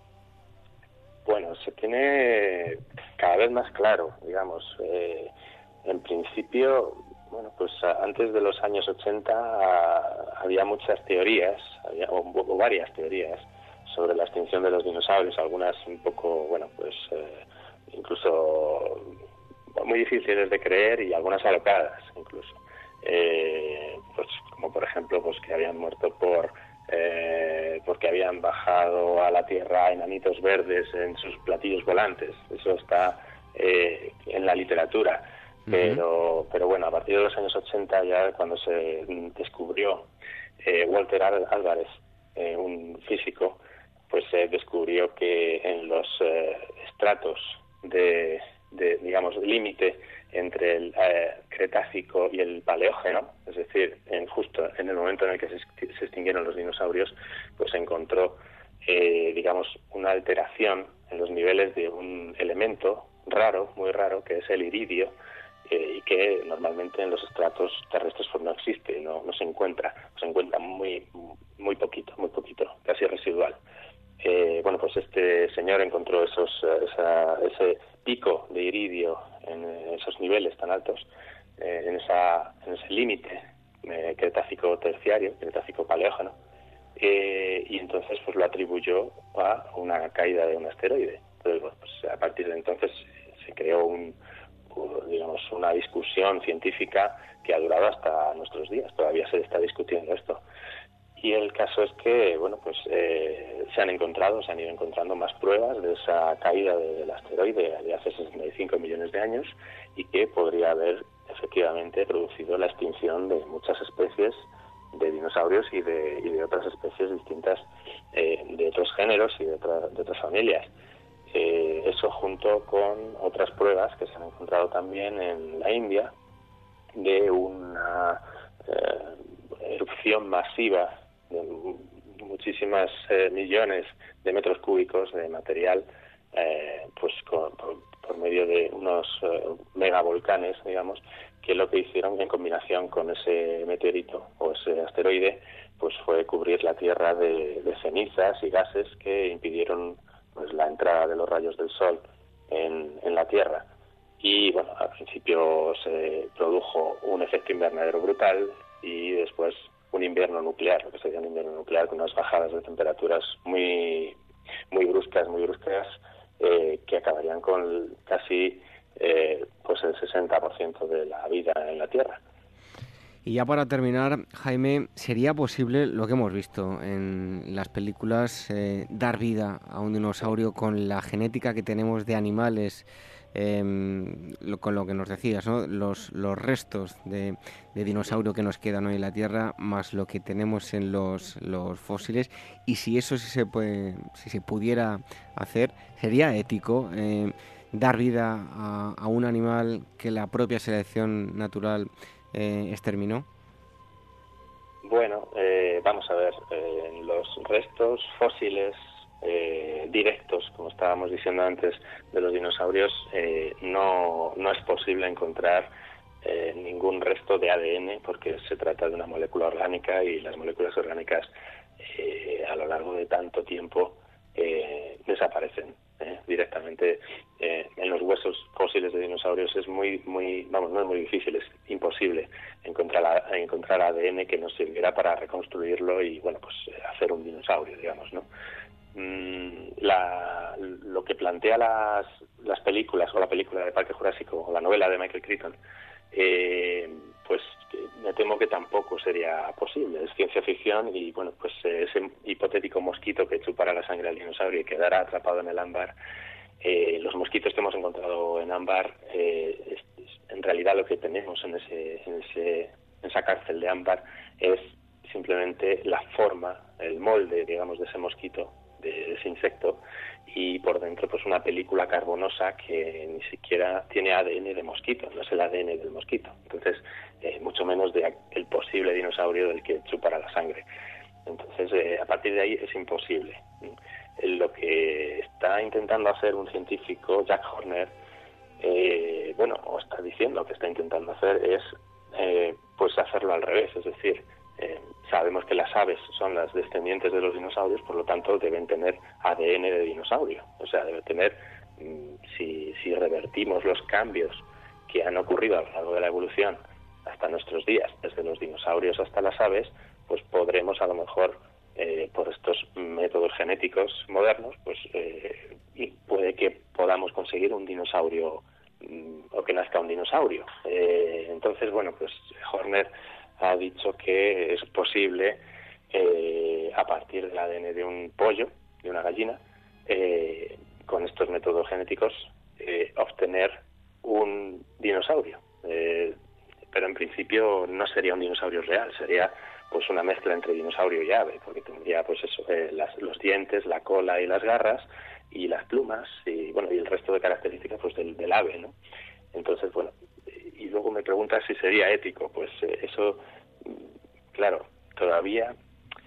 Bueno, se tiene cada vez más claro, digamos. Eh, en principio, bueno, pues antes de los años ochenta a, había muchas teorías, había, o, o varias teorías sobre la extinción de los dinosaurios, algunas un poco, bueno, pues eh, incluso muy difíciles de creer y algunas alocadas incluso. Eh, pues como por ejemplo, pues que habían muerto por eh, porque habían bajado a la Tierra enanitos verdes en sus platillos volantes. Eso está eh, en la literatura. Uh-huh. Pero, pero bueno, a partir de los años ochenta, ya cuando se descubrió eh, Walter Álvarez, eh, un físico, pues se eh, descubrió que en los eh, estratos de, de digamos, límite entre el eh, Cretácico y el Paleógeno, es decir, en justo en el momento en el que se, se extinguieron los dinosaurios, pues se encontró, eh, digamos, una alteración en los niveles de un elemento raro, muy raro, que es el iridio, eh, y que normalmente en los estratos terrestres pues no existe, no, no se encuentra, se encuentra muy, muy poquito, muy poquito, casi residual. Eh, bueno, pues este señor encontró esos, esa, ese pico de iridio en esos niveles tan altos, eh, en, esa, en ese límite eh, Cretácico terciario, Cretácico paleógeno, eh, y entonces pues lo atribuyó a una caída de un asteroide. Entonces, bueno, pues a partir de entonces se creó un, digamos, una discusión científica que ha durado hasta nuestros días. Todavía se está discutiendo esto. Y el caso es que, bueno, pues eh, se han encontrado, se han ido encontrando más pruebas de esa caída de, del asteroide de hace sesenta y cinco millones de años y que podría haber efectivamente producido la extinción de muchas especies de dinosaurios y de, y de otras especies distintas, eh, de otros géneros y de, otra, de otras familias. Eh, eso junto con otras pruebas que se han encontrado también en la India de una eh, erupción masiva de muchísimas eh, millones de metros cúbicos de material, eh, pues con, por, por medio de unos eh, megavolcanes, digamos, que lo que hicieron en combinación con ese meteorito o ese asteroide, pues fue cubrir la Tierra de, de cenizas y gases que impidieron pues la entrada de los rayos del Sol en, en la Tierra. Y bueno, al principio se produjo un efecto invernadero brutal y después un invierno nuclear, lo que sería un invierno nuclear con unas bajadas de temperaturas muy muy bruscas, muy bruscas, eh, que acabarían con casi eh, pues el sesenta por ciento de la vida en la Tierra. Y ya para terminar, Jaime, ¿sería posible lo que hemos visto en las películas, eh, dar vida a un dinosaurio con la genética que tenemos de animales? Eh, lo, con lo que nos decías, ¿no? Los, los restos de, de dinosaurio que nos quedan hoy en la Tierra, más lo que tenemos en los, los fósiles, y si eso sí se puede, si se pudiera hacer, ¿sería ético eh, dar vida a, a un animal que la propia selección natural eh, exterminó? Bueno, eh, vamos a ver, eh, los restos fósiles Eh, directos, como estábamos diciendo antes, de los dinosaurios, eh, no, no es posible encontrar eh, ningún resto de A D N porque se trata de una molécula orgánica y las moléculas orgánicas eh, a lo largo de tanto tiempo eh, desaparecen eh, directamente. Eh, en los huesos fósiles de dinosaurios es muy, muy, vamos, no es muy difícil, es imposible encontrar, encontrar A D N que nos sirviera para reconstruirlo y, bueno, pues hacer un dinosaurio, digamos, ¿no? La, lo que plantea las, las películas, o la película de Parque Jurásico, o la novela de Michael Crichton, eh, pues me temo que tampoco sería posible. Es ciencia ficción y, bueno, pues ese hipotético mosquito que chupara la sangre al dinosaurio y quedara atrapado en el ámbar, eh, los mosquitos que hemos encontrado en ámbar, eh, es, es, en realidad lo que tenemos en, ese, en, ese, en esa cárcel de ámbar es simplemente la forma, el molde, digamos, de ese mosquito, de ese insecto, y por dentro pues una película carbonosa que ni siquiera tiene A D N de mosquito, no es el A D N del mosquito, entonces eh, mucho menos de el posible dinosaurio del que chupara la sangre. Entonces, eh, a partir de ahí es imposible. Lo que está intentando hacer un científico, Jack Horner, eh, bueno, o está diciendo que está intentando hacer es eh, pues hacerlo al revés, es decir, eh, sabemos que las aves son las descendientes de los dinosaurios, por lo tanto deben tener A D N de dinosaurio, o sea, deben tener, si, si revertimos los cambios que han ocurrido a lo largo de la evolución hasta nuestros días, desde los dinosaurios hasta las aves, pues podremos a lo mejor, eh, por estos métodos genéticos modernos, pues eh, y puede que podamos conseguir un dinosaurio, o que nazca un dinosaurio. Eh, entonces, bueno, pues Horner ha dicho que es posible, eh, a partir del A D N de un pollo, de una gallina, eh, con estos métodos genéticos, eh, obtener un dinosaurio. Eh, pero en principio no sería un dinosaurio real, sería pues una mezcla entre dinosaurio y ave, porque tendría pues eso, eh, las, los dientes, la cola y las garras, y las plumas, y bueno, y el resto de características pues del, del ave, ¿no? Entonces, bueno, y luego me preguntas si sería ético, pues eh, eso, claro, todavía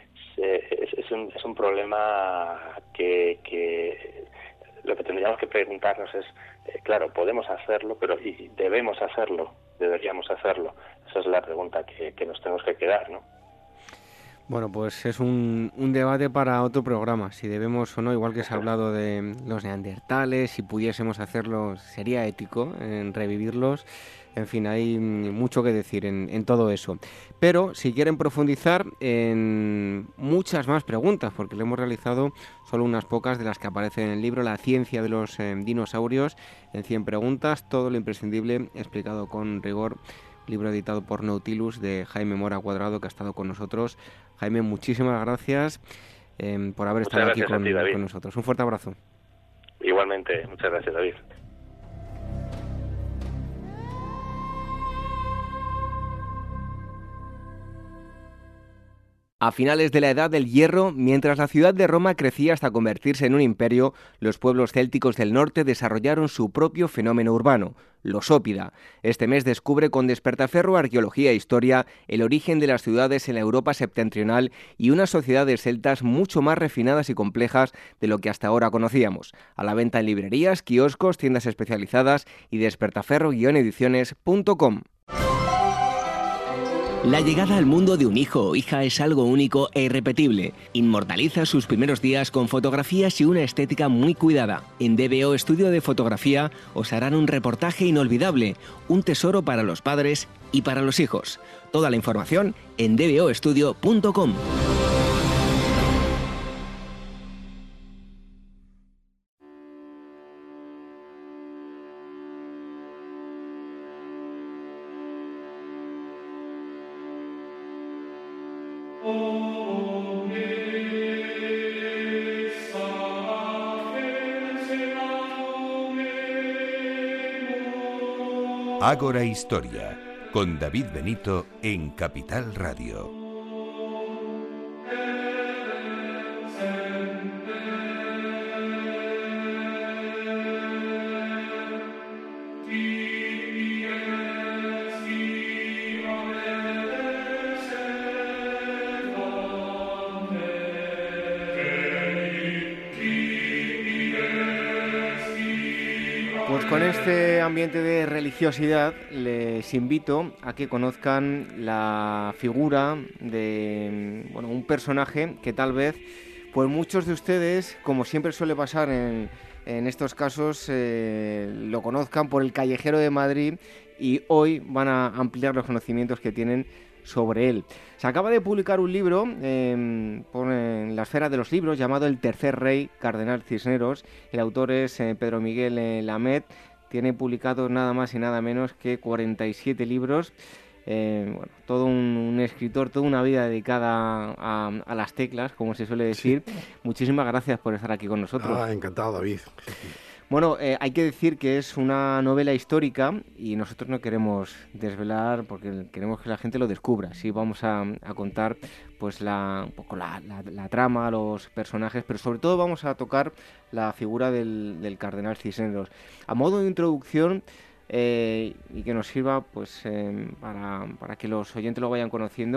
es, es, un, es un problema que, que lo que tendríamos que preguntarnos es, eh, claro, podemos hacerlo, pero y debemos hacerlo, deberíamos hacerlo. Esa es la pregunta que, que nos tenemos que quedar, ¿no? Bueno, pues es un, un debate para otro programa, si debemos o no, igual que se ha hablado de los neandertales, si pudiésemos hacerlo, sería ético en revivirlos. En fin, hay mucho que decir en, en todo eso. Pero si quieren profundizar en muchas más preguntas, porque le hemos realizado solo unas pocas de las que aparecen en el libro La ciencia de los eh, dinosaurios, en cien preguntas, todo lo imprescindible explicado con rigor. Libro editado por Nautilus de Jaime Mora Cuadrado, que ha estado con nosotros. Jaime, muchísimas gracias eh, por haber muchas estado aquí con, ti, con nosotros. Un fuerte abrazo. Igualmente, muchas gracias, David. A finales de la Edad del Hierro, mientras la ciudad de Roma crecía hasta convertirse en un imperio, los pueblos célticos del norte desarrollaron su propio fenómeno urbano, los ópida. Este mes descubre con despertaferro Arqueología e Historia el origen de las ciudades en la Europa septentrional y unas sociedades celtas mucho más refinadas y complejas de lo que hasta ahora conocíamos. A la venta en librerías, kioscos, tiendas especializadas y despertaferro guion ediciones punto com. La llegada al mundo de un hijo o hija es algo único e irrepetible. Inmortaliza sus primeros días con fotografías y una estética muy cuidada. En D B O Estudio de Fotografía os harán un reportaje inolvidable, un tesoro para los padres y para los hijos. Toda la información en d b o estudio punto com. Ágora Historia, con David Benito en Capital Radio. Pues con este ambiente de religiosidad les invito a que conozcan la figura de, bueno, un personaje que tal vez pues muchos de ustedes, como siempre suele pasar en, en estos casos, eh, lo conozcan por El Callejero de Madrid y hoy van a ampliar los conocimientos que tienen sobre él. Se acaba de publicar un libro eh, por, en la esfera de los libros llamado El Tercer Rey, Cardenal Cisneros. El autor es eh, Pedro Miguel eh, Lamet. Tiene publicados nada más y nada menos que cuarenta y siete libros. Eh, bueno, todo un, un escritor, toda una vida dedicada a, a las teclas, como se suele decir. Sí. Muchísimas gracias por estar aquí con nosotros. Ah, encantado, David. Bueno, eh, hay que decir que es una novela histórica y nosotros no queremos desvelar porque queremos que la gente lo descubra. Sí, vamos a, a contar pues la, un poco la, la, la trama, los personajes, pero sobre todo vamos a tocar la figura del, del Cardenal Cisneros. A modo de introducción eh, y que nos sirva pues eh, para, para que los oyentes lo vayan conociendo,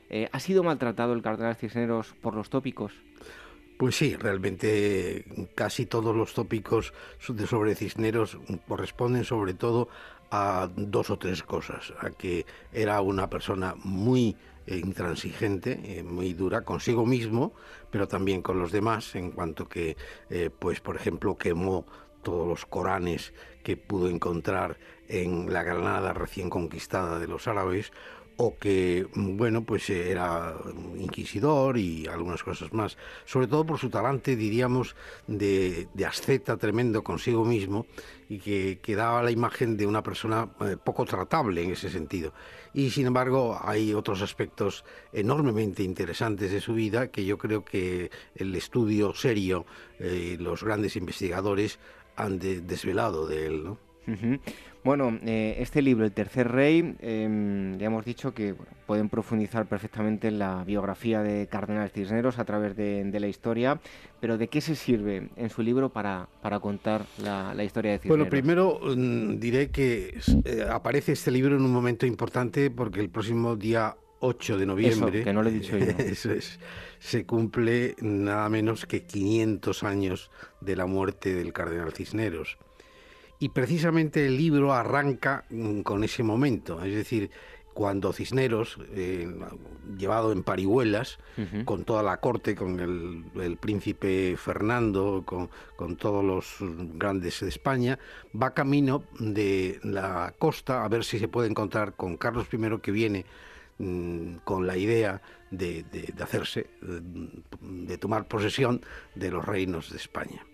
Eh, ¿Ha sido maltratado el cardenal Cisneros por los tópicos? Pues sí, realmente casi todos los tópicos de sobre Cisneros corresponden sobre todo a dos o tres cosas: a que era una persona muy eh, intransigente, eh, muy dura consigo mismo, pero también con los demás, en cuanto que, eh, pues por ejemplo, quemó todos los Coranes que pudo encontrar en la Granada recién conquistada de los árabes, o que, bueno, pues era inquisidor y algunas cosas más, sobre todo por su talante, diríamos, de, de asceta tremendo consigo mismo, y que, que daba la imagen de una persona eh, poco tratable en ese sentido. Y sin embargo hay otros aspectos enormemente interesantes de su vida que yo creo que el estudio serio, eh, los grandes investigadores han de, desvelado de él, ¿no? Uh-huh. Bueno, eh, este libro, El Tercer Rey, eh, ya hemos dicho que bueno, pueden profundizar perfectamente en la biografía de Cardenal Cisneros a través de, de la historia, pero ¿de qué se sirve en su libro para, para contar la, la historia de Cisneros? Bueno, primero um, diré que eh, aparece este libro en un momento importante, porque el próximo día ocho de noviembre, eso, que no lo he dicho yo. Eso es, se cumple nada menos que quinientos años de la muerte del cardenal Cisneros. Y precisamente el libro arranca con ese momento, es decir, cuando Cisneros, eh, llevado en parihuelas, uh-huh. con toda la corte, con el, el príncipe Fernando, con, con todos los grandes de España, va camino de la costa a ver si se puede encontrar con Carlos primero, que viene mmm, con la idea de, de, de hacerse, de, de tomar posesión de los reinos de España.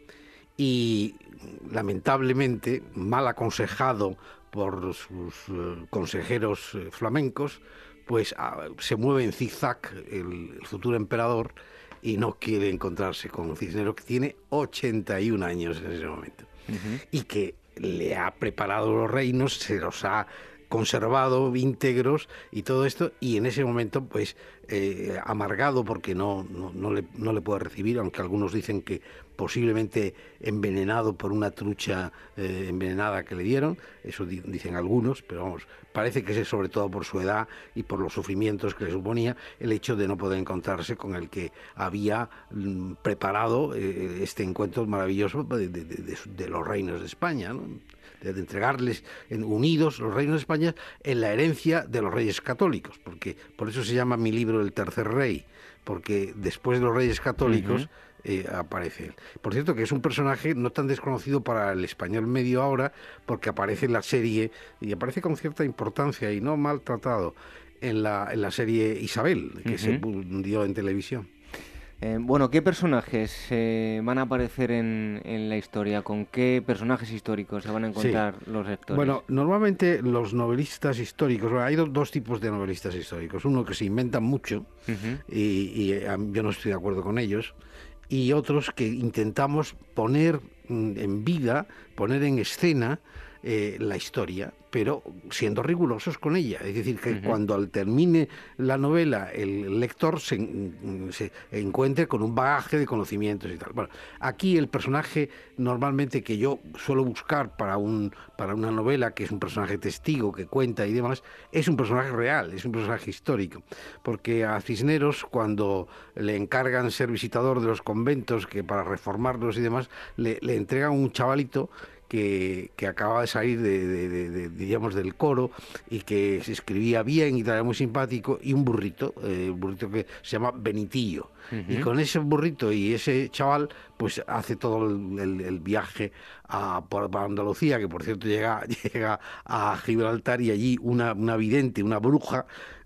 Y lamentablemente, mal aconsejado por sus eh, consejeros eh, flamencos, pues ah, se mueve en zigzag el, el futuro emperador y no quiere encontrarse con Cisneros, que tiene ochenta y un años en ese momento. Uh-huh. Y que le ha preparado los reinos, se los ha conservado íntegros y todo esto, y en ese momento pues eh, amargado porque no, no, no, le, no le puede recibir, aunque algunos dicen que posiblemente envenenado por una trucha eh, envenenada que le dieron, eso di- dicen algunos, pero vamos, parece que es sobre todo por su edad y por los sufrimientos que le suponía el hecho de no poder encontrarse con el que había mm, preparado eh, este encuentro maravilloso de, de, de, de, de los reinos de España, ¿no? De entregarles en, unidos los reinos de España en la herencia de los reyes católicos, porque por eso se llama mi libro El Tercer Rey, porque después de los reyes católicos uh-huh. eh, aparece él. Por cierto, que es un personaje no tan desconocido para el español medio ahora, porque aparece en la serie, y aparece con cierta importancia y no maltratado, en la, en la serie Isabel, que uh-huh. se dio en televisión. Eh, bueno, ¿qué personajes eh, van a aparecer en, en la historia? ¿Con qué personajes históricos se van a encontrar sí. los lectores? Bueno, normalmente los novelistas históricos, bueno, hay do, dos tipos de novelistas históricos. Uno que se inventan mucho, uh-huh. y, y um, yo no estoy de acuerdo con ellos, y otros que intentamos poner mm, en vida, poner en escena eh, la historia, pero siendo rigurosos con ella. Es decir, que uh-huh. cuando al termine la novela el lector se, se encuentre con un bagaje de conocimientos y tal. Bueno, aquí el personaje normalmente que yo suelo buscar para, un, para una novela, que es un personaje testigo que cuenta y demás, es un personaje real, es un personaje histórico. Porque a Cisneros, cuando le encargan ser visitador de los conventos, que para reformarlos y demás, le, le entregan un chavalito Que, que acababa de salir de, de, de, de, diríamos, del coro, y que se escribía bien y era muy simpático, y un burrito, eh, un burrito que se llama Benitillo. Uh-huh. Y con ese burrito y ese chaval, pues hace todo el, el, el viaje a, por, a Andalucía, que por cierto llega, llega a Gibraltar, y allí una, una vidente, una bruja,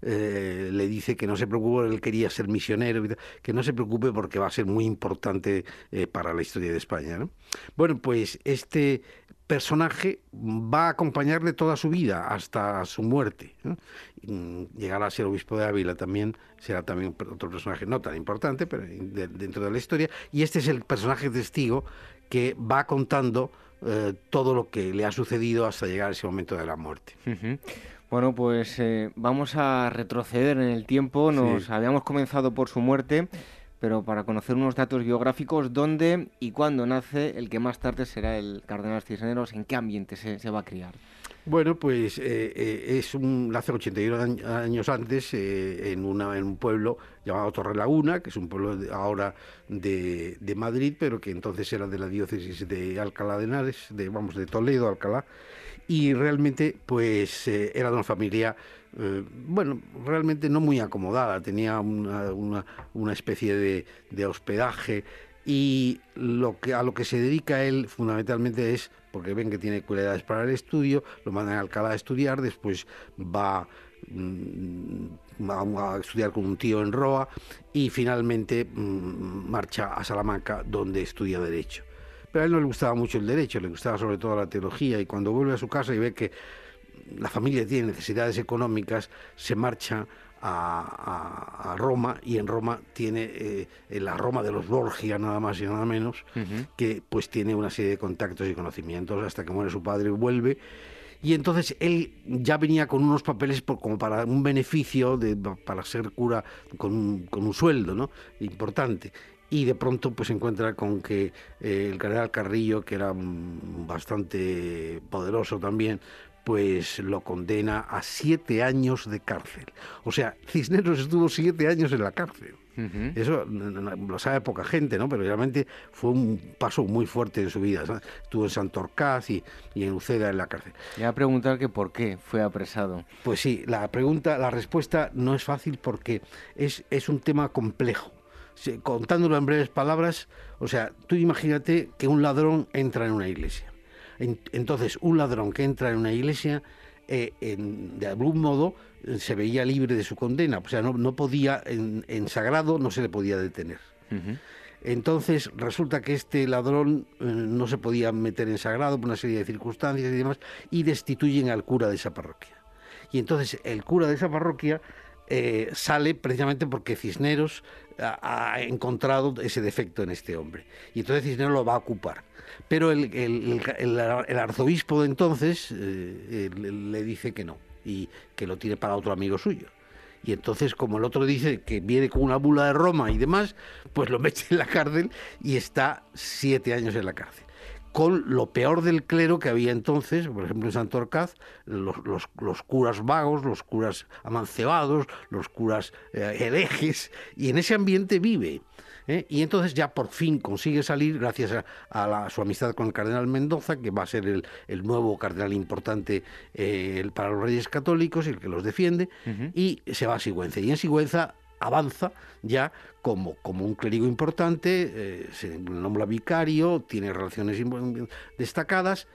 eh, le dice que no se preocupe, él quería ser misionero, que no se preocupe porque va a ser muy importante eh, para la historia de España, ¿no? Bueno, pues este personaje va a acompañarle toda su vida hasta su muerte, ¿no? Llegará a ser obispo de Ávila también, será también otro personaje no tan importante, pero de, dentro de la historia, y este es el personaje testigo que va contando eh, todo lo que le ha sucedido hasta llegar a ese momento de la muerte. Uh-huh. Bueno, pues eh, vamos a retroceder en el tiempo, nos sí. habíamos comenzado por su muerte, pero para conocer unos datos biográficos, dónde y cuándo nace el que más tarde será el cardenal Cisneros, en qué ambiente se, se va a criar. Bueno, pues eh, eh, es un, nace ochenta y uno años antes eh, en, una, en un pueblo llamado Torrelaguna, que es un pueblo de, ahora de, de Madrid, pero que entonces era de la diócesis de Alcalá de Henares, de, vamos, de Toledo, Alcalá, y realmente pues eh, era de una familia, eh, bueno, realmente no muy acomodada, tenía una, una, una especie de, de hospedaje, y lo que, a lo que se dedica él fundamentalmente es, porque ven que tiene cualidades para el estudio, lo mandan a Alcalá a estudiar, después va, mmm, va a estudiar con un tío en Roa y finalmente mmm, marcha a Salamanca, donde estudia Derecho. Pero a él no le gustaba mucho el Derecho, le gustaba sobre todo la teología, y cuando vuelve a su casa y ve que la familia tiene necesidades económicas, se marcha A, a, a Roma, y en Roma tiene eh, la Roma de los Borgia, nada más y nada menos, uh-huh. que pues tiene una serie de contactos y conocimientos hasta que muere su padre y vuelve. Y entonces él ya venía con unos papeles por, como para un beneficio, de, para ser cura con un, con un sueldo, ¿no?, importante. Y de pronto pues se encuentra con que eh, el cardenal Carrillo, que era bastante poderoso también, pues lo condena a siete años de cárcel. O sea, Cisneros estuvo siete años en la cárcel. Uh-huh. Eso lo sabe poca gente, ¿no? Pero realmente fue un paso muy fuerte en su vida, ¿sabes? Estuvo en Santorcaz y, y en Uceda en la cárcel. Le voy a preguntar que por qué fue apresado. Pues sí, la pregunta, la respuesta no es fácil porque es, es un tema complejo. Sí, contándolo en breves palabras, o sea, tú imagínate que un ladrón entra en una iglesia. Entonces, un ladrón que entra en una iglesia, eh, en, de algún modo, eh, se veía libre de su condena. O sea, no, no podía, en, en sagrado, no se le podía detener. Uh-huh. Entonces, resulta que este ladrón eh, no se podía meter en sagrado por una serie de circunstancias y demás, y destituyen al cura de esa parroquia. Y entonces, el cura de esa parroquia eh, sale precisamente porque Cisneros ha, ha encontrado ese defecto en este hombre. Y entonces Cisneros lo va a ocupar. Pero el, el, el, el arzobispo de entonces eh, le dice que no, y que lo tiene para otro amigo suyo. Y entonces, como el otro dice que viene con una bula de Roma y demás, pues lo mete en la cárcel y está siete años en la cárcel. Con lo peor del clero que había entonces, por ejemplo en Santorcaz, los, los, los curas vagos, los curas amancebados, los curas eh, herejes, y en ese ambiente vive. ¿Eh? Y entonces ya por fin consigue salir gracias a, a, la, a su amistad con el cardenal Mendoza, que va a ser el, el nuevo cardenal importante eh, para los Reyes Católicos, el que los defiende, uh-huh. y se va a Sigüenza. Y en Sigüenza avanza ya como, como un clérigo importante, eh, se nombra vicario, tiene relaciones destacadas,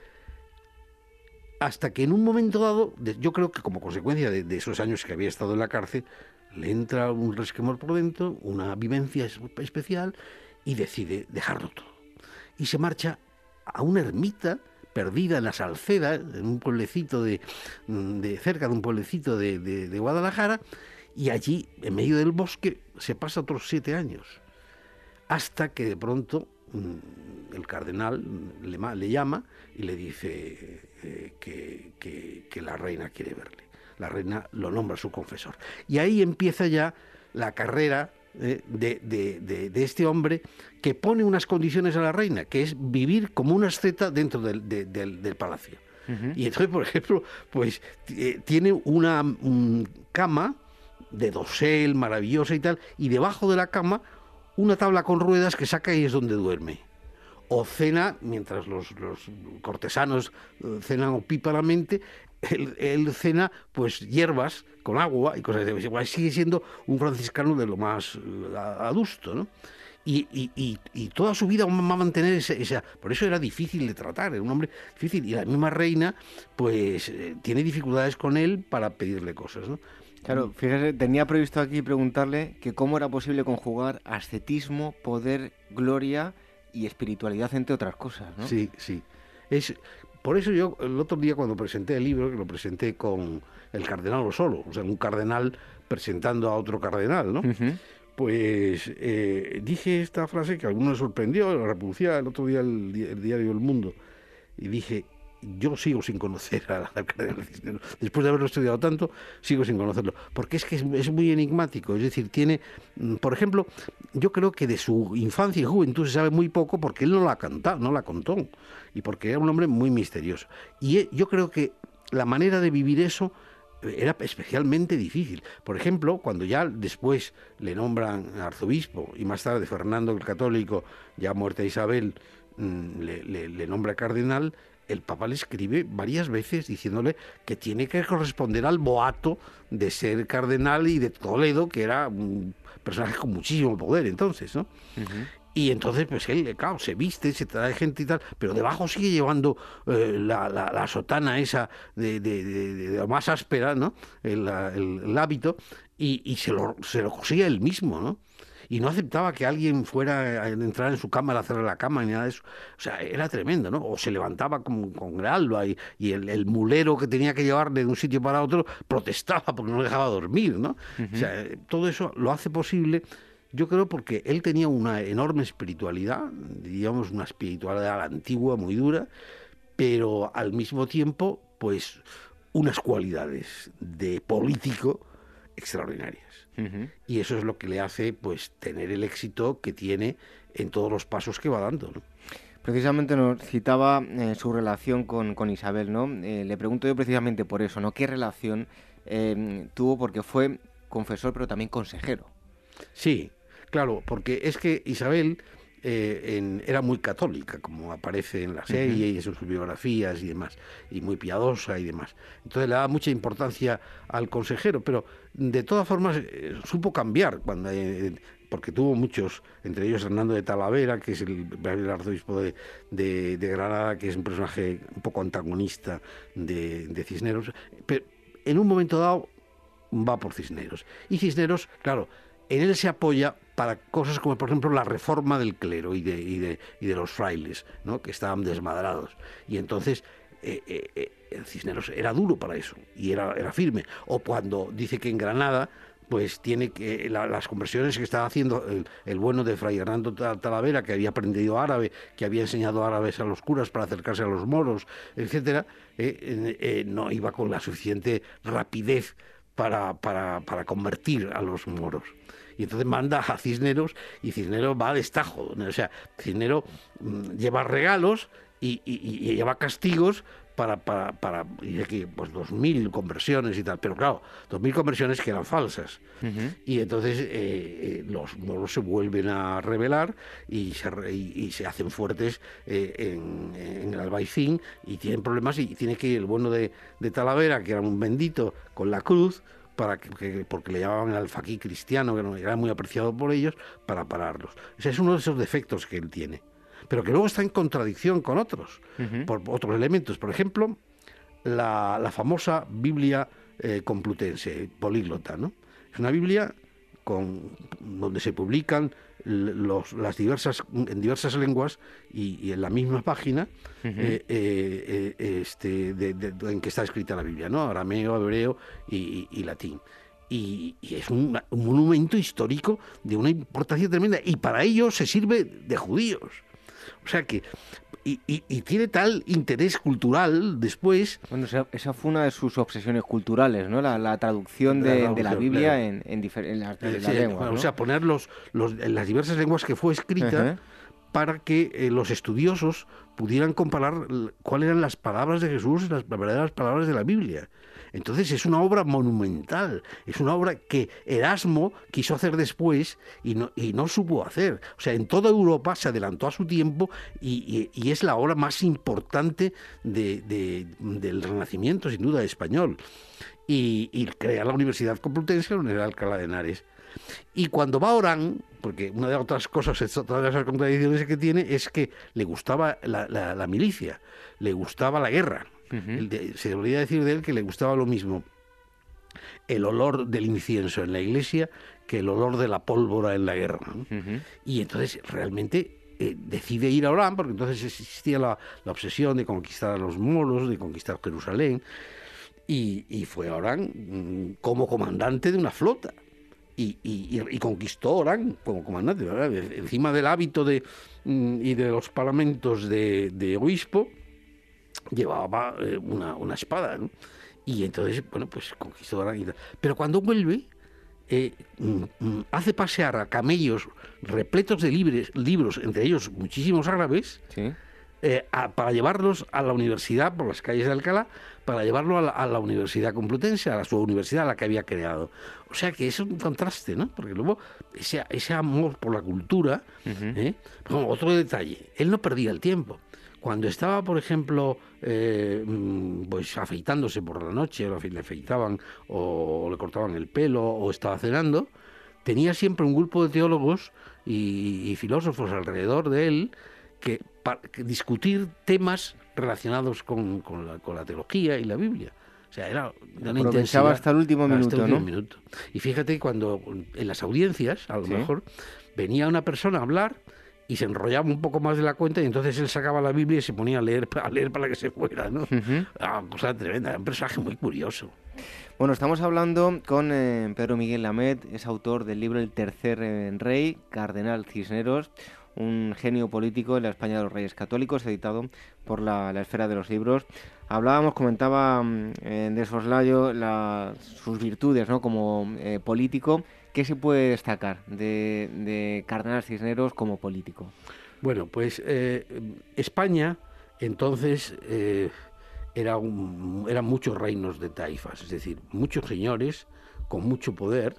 hasta que en un momento dado, yo creo que como consecuencia de, de esos años que había estado en la cárcel, le entra un resquemor por dentro, una vivencia especial, y decide dejarlo todo. Y se marcha a una ermita perdida en la Salceda, en un pueblecito de, de cerca de un pueblecito de, de, de Guadalajara, y allí, en medio del bosque, se pasa otros siete años, hasta que de pronto el cardenal le, le llama y le dice eh, que, que, que la reina quiere verle. La reina lo nombra su confesor. Y ahí empieza ya la carrera eh, de, de, de, de este hombre, que pone unas condiciones a la reina, que es vivir como una asceta dentro del, de, del, del palacio. Uh-huh. Y entonces, por ejemplo, pues eh, tiene una um, cama de dosel maravillosa y tal, y debajo de la cama una tabla con ruedas que saca y es donde duerme. O cena, mientras los, los cortesanos cenan opíparamente, Él, él cena pues hierbas con agua y cosas así. Igual sigue siendo un franciscano de lo más uh, adusto, ¿no? Y, y, y, y toda su vida va a mantener esa, esa... Por eso era difícil de tratar, era un hombre difícil. Y la misma reina pues eh, tiene dificultades con él para pedirle cosas, ¿no? Claro, fíjese, tenía previsto aquí preguntarle que cómo era posible conjugar ascetismo, poder, gloria y espiritualidad, entre otras cosas, ¿no? Sí, sí. Es... Por eso yo el otro día cuando presenté el libro, que lo presenté con el cardenal Osolo, o sea, un cardenal presentando a otro cardenal, ¿no? Uh-huh. Pues eh, dije esta frase que a algunos les sorprendió, la reproducía el otro día el, el diario El Mundo, y dije, yo sigo sin conocer al cardenal Cisneros. Después de haberlo estudiado tanto, sigo sin conocerlo. Porque es que es, es muy enigmático. Es decir, tiene, por ejemplo, yo creo que de su infancia y juventud se sabe muy poco porque él no la cantó, no la contó. Y porque era un hombre muy misterioso. Y yo creo que la manera de vivir eso era especialmente difícil. Por ejemplo, cuando ya después le nombran arzobispo y más tarde Fernando el Católico, ya muerta Isabel, le, le, le nombra cardenal, el Papa le escribe varias veces diciéndole que tiene que corresponder al boato de ser cardenal y de Toledo, que era un personaje con muchísimo poder entonces, ¿no? Uh-huh. Y entonces, pues él, claro, se viste, se trae gente y tal, pero debajo sigue llevando eh, la, la, la sotana esa de, de, de, de lo más áspera, ¿no? El, el, el hábito, y, y se, lo, se lo cosía él mismo, ¿no? Y no aceptaba que alguien fuera a entrar en su cámara, a hacerle la cama, ni nada de eso. O sea, era tremendo, ¿no? O se levantaba con, con el alba y, y el, el mulero que tenía que llevarle de un sitio para otro protestaba porque no le dejaba dormir, ¿no? Uh-huh. O sea, todo eso lo hace posible, yo creo, porque él tenía una enorme espiritualidad, digamos, una espiritualidad antigua, muy dura, pero al mismo tiempo, pues, unas cualidades de político extraordinarias. Uh-huh. Y eso es lo que le hace, pues, tener el éxito que tiene en todos los pasos que va dando, ¿no? Precisamente nos citaba eh, su relación con, con Isabel, ¿no? Eh, le pregunto yo precisamente por eso, ¿no? ¿Qué relación eh, tuvo? Porque fue confesor, pero también consejero. Sí, claro, porque es que Isabel eh, en, era muy católica, como aparece en la serie uh-huh. y en sus biografías y demás, y muy piadosa y demás. Entonces le daba mucha importancia al consejero, pero de todas formas eh, supo cambiar, cuando eh, porque tuvo muchos, entre ellos Hernando de Talavera, que es el, el arzobispo de, de, de Granada, que es un personaje un poco antagonista de, de Cisneros, pero en un momento dado va por Cisneros. Y Cisneros, claro, en él se apoya para cosas como, por ejemplo, la reforma del clero y de, y de, y de los frailes, ¿no? Que estaban desmadrados. Y entonces eh, eh, eh, Cisneros era duro para eso y era, era firme. O cuando dice que en Granada, pues tiene que la, las conversiones que estaba haciendo el, el bueno de Fray Hernando Talavera, que había aprendido árabe, que había enseñado árabes a los curas para acercarse a los moros, etcétera, eh, eh, eh, no iba con la suficiente rapidez para, para, para convertir a los moros. Y entonces manda a Cisneros y Cisneros va a destajo. O sea, Cisneros mmm, lleva regalos y, y, y lleva castigos para, para, para dice que pues dos mil conversiones y tal. Pero claro, dos mil conversiones que eran falsas. Uh-huh. Y entonces eh, eh, los moros se vuelven a rebelar y se, y, y se hacen fuertes eh, en, en el Albaicín y tienen problemas y tiene que ir el bueno de, de Talavera, que era un bendito, con la cruz, para que, que, porque le llamaban el alfaquí cristiano, que no, era muy apreciado por ellos, para pararlos. O sea, es uno de esos defectos que él tiene, pero que luego está en contradicción con otros, uh-huh. por otros elementos. Por ejemplo, la, la famosa Biblia eh, complutense, políglota, ¿no? Es una Biblia con, donde se publican los, las diversas, en diversas lenguas y, y en la misma página uh-huh. eh, eh, este, de, de, en que está escrita la Biblia, ¿no? Arameo, hebreo y, y, y latín. Y, y es un, un monumento histórico de una importancia tremenda y para ello se sirve de judíos. O sea que Y, y, y tiene tal interés cultural después. Bueno, esa, esa fue una de sus obsesiones culturales, ¿no? La, la traducción de, la, traducción, de la Biblia claro. en, en, difer, en, la, en sí, las lenguas, bueno, ¿no? O sea, poner los, los, en las diversas lenguas que fue escrita, uh-huh. para que eh, los estudiosos pudieran comparar cuáles eran las palabras de Jesús y las verdaderas palabras de la Biblia. Entonces es una obra monumental, es una obra que Erasmo quiso hacer después y no, y no supo hacer. O sea, en toda Europa se adelantó a su tiempo y, y, y es la obra más importante de, de, del Renacimiento, sin duda, español. Y, y crea la Universidad Complutense, la Universidad de Alcalá de Henares. Y cuando va a Orán, porque una de las otras cosas, todas esas contradicciones que tiene, es que le gustaba la, la, la milicia, le gustaba la guerra. Uh-huh. De, se debería decir de él que le gustaba lo mismo el olor del incienso en la iglesia que el olor de la pólvora en la guerra, ¿no? Uh-huh. Y entonces realmente eh, decide ir a Orán, porque entonces existía la, la obsesión de conquistar a los moros, de conquistar Jerusalén, y, y fue a Orán mmm, como comandante de una flota. Y, y, y conquistó Orán como comandante, ¿verdad? Encima del hábito de, y de los parlamentos de, de obispo, llevaba eh, una, una espada, ¿no? Y entonces, bueno, pues conquistó Arán y tal. Pero cuando vuelve, eh, mm, hace pasear a camellos repletos de libres, libros, entre ellos muchísimos árabes, Sí. eh, a, para llevarlos a la universidad, por las calles de Alcalá, para llevarlo a la, a la Universidad Complutense, a la, su universidad, a la que había creado. O sea que es un contraste, ¿no? Porque luego ese, ese amor por la cultura, Ujú. ¿eh? Bueno, otro detalle, él no perdía el tiempo. Cuando estaba, por ejemplo, eh, mm, pues afeitándose por la noche, o le afeitaban o le cortaban el pelo, o estaba cenando, tenía siempre un grupo de teólogos y, y filósofos alrededor de él que, para, que discutir temas relacionados con, con, la, con la teología y la Biblia. O sea, era de una Aprovechaba intensidad hasta el último hasta el minuto, último ¿no? minuto. Y fíjate, cuando en las audiencias, a lo Sí. mejor, venía una persona a hablar y se enrollaba un poco más de la cuenta y entonces él sacaba la Biblia y se ponía a leer, a leer para que se fuera, ¿no? Ujú. Ah, cosa tremenda, era un personaje muy curioso. Bueno, estamos hablando con eh, Pedro Miguel Lamet, es autor del libro El tercer eh, rey, Cardenal Cisneros, un genio político en la España de los Reyes Católicos, editado por la, la Esfera de los Libros. Hablábamos, comentaba mm, eh, de soslayo la, sus virtudes, ¿no? Como eh, político. ¿Qué se puede destacar de, de Cardenal Cisneros como político? Bueno, pues eh, España entonces eh, era un, eran muchos reinos de taifas, es decir, muchos señores con mucho poder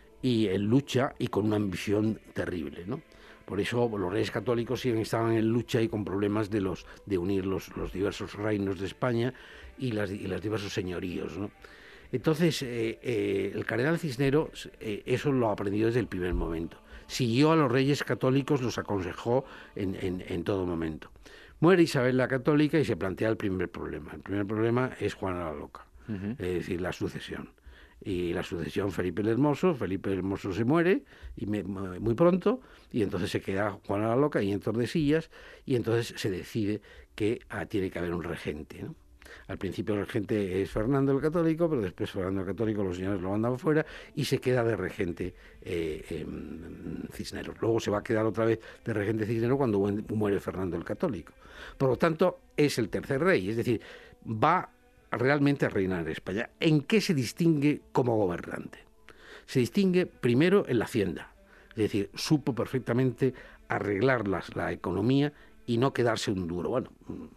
y en lucha y con una ambición terrible, ¿no? Por eso los reyes católicos siguen estaban en lucha y con problemas de los de unir los, los diversos reinos de España y las y los diversos señoríos, ¿no? Entonces, eh, eh, el cardenal Cisneros eh, eso lo aprendió desde el primer momento. Siguió a los reyes católicos, los aconsejó en, en, en todo momento. Muere Isabel la Católica y se plantea el primer problema. El primer problema es Juana la Loca, Uh-huh. es decir, la sucesión. Y la sucesión Felipe el Hermoso, Felipe el Hermoso se muere y me, muy pronto, y entonces se queda Juana la Loca y en Tordesillas, y entonces se decide que ah, tiene que haber un regente, ¿no? Al principio el regente es Fernando el Católico, pero después Fernando el Católico los señores lo mandan fuera y se queda de regente eh, eh, Cisneros. Luego se va a quedar otra vez de regente Cisneros cuando muere Fernando el Católico. Por lo tanto, es el tercer rey, es decir, va realmente a reinar en España. ¿En qué se distingue como gobernante? Se distingue primero en la hacienda, es decir, supo perfectamente arreglar las, la economía y no quedarse un duro. Bueno,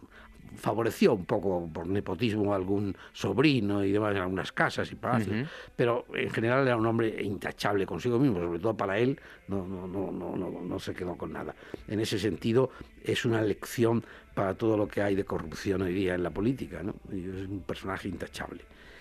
favoreció un poco por nepotismo a algún sobrino y demás en algunas casas y palacios, uh-huh. pero en general era un hombre intachable consigo mismo, sobre todo para él no, no, no, no, no, no se quedó con nada. En ese sentido es una lección para todo lo que hay de corrupción hoy día en la política, ¿no? Es un personaje intachable.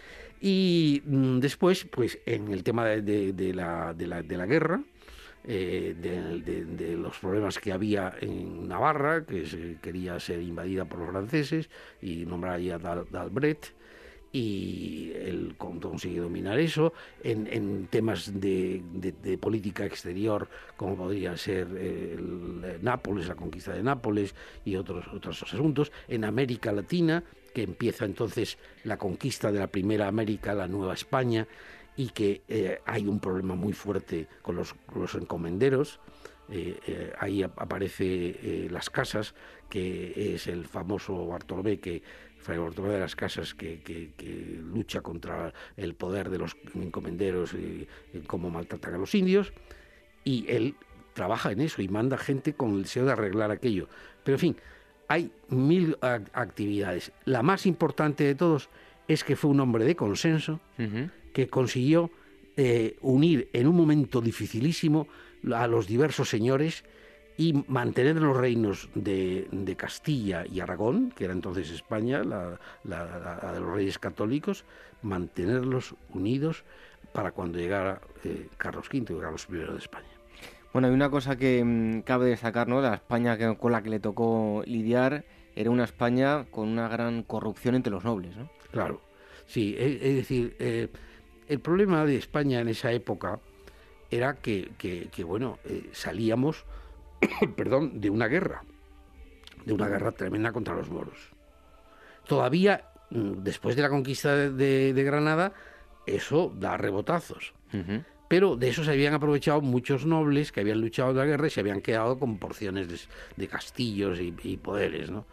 Y mmm, después, pues en el tema de, de, de, la, de, la, de la guerra, Eh, de, de, de los problemas que había en Navarra, que se quería ser invadida por los franceses y nombrar allí a d'Albret, y él consigue dominar eso en, en temas de, de, de política exterior, como podría ser el, el Nápoles, la conquista de Nápoles y otros, otros asuntos. En América Latina, que empieza entonces la conquista de la primera América, la Nueva España, y que eh, hay un problema muy fuerte con los, los encomenderos. Eh, eh, ahí aparece eh, Las Casas, que es el famoso Bartolomé, que Fray Bartolomé de las Casas, que, que, que lucha contra el poder de los encomenderos y, y cómo maltratan a los indios, y él trabaja en eso y manda gente con el deseo de arreglar aquello. Pero en fin, hay mil a- actividades. La más importante de todos es que fue un hombre de consenso, uh-huh. que consiguió eh, unir en un momento dificilísimo a los diversos señores y mantener los reinos de, de Castilla y Aragón, que era entonces España, la, la, la de los reyes católicos, mantenerlos unidos para cuando llegara eh, Carlos quinto y Carlos primero de España. Bueno, hay una cosa que mmm, cabe destacar, ¿no? La España que, con la que le tocó lidiar era una España con una gran corrupción entre los nobles, ¿no? Claro, sí, es, es decir, eh, el problema de España en esa época era que, que, que bueno, eh, salíamos, perdón, de una guerra, de una guerra tremenda contra los moros. Todavía, después de la conquista de, de, de Granada, eso da rebotazos. Uh-huh. Pero de eso se habían aprovechado muchos nobles que habían luchado en la guerra y se habían quedado con porciones de, de castillos y, y poderes, ¿no?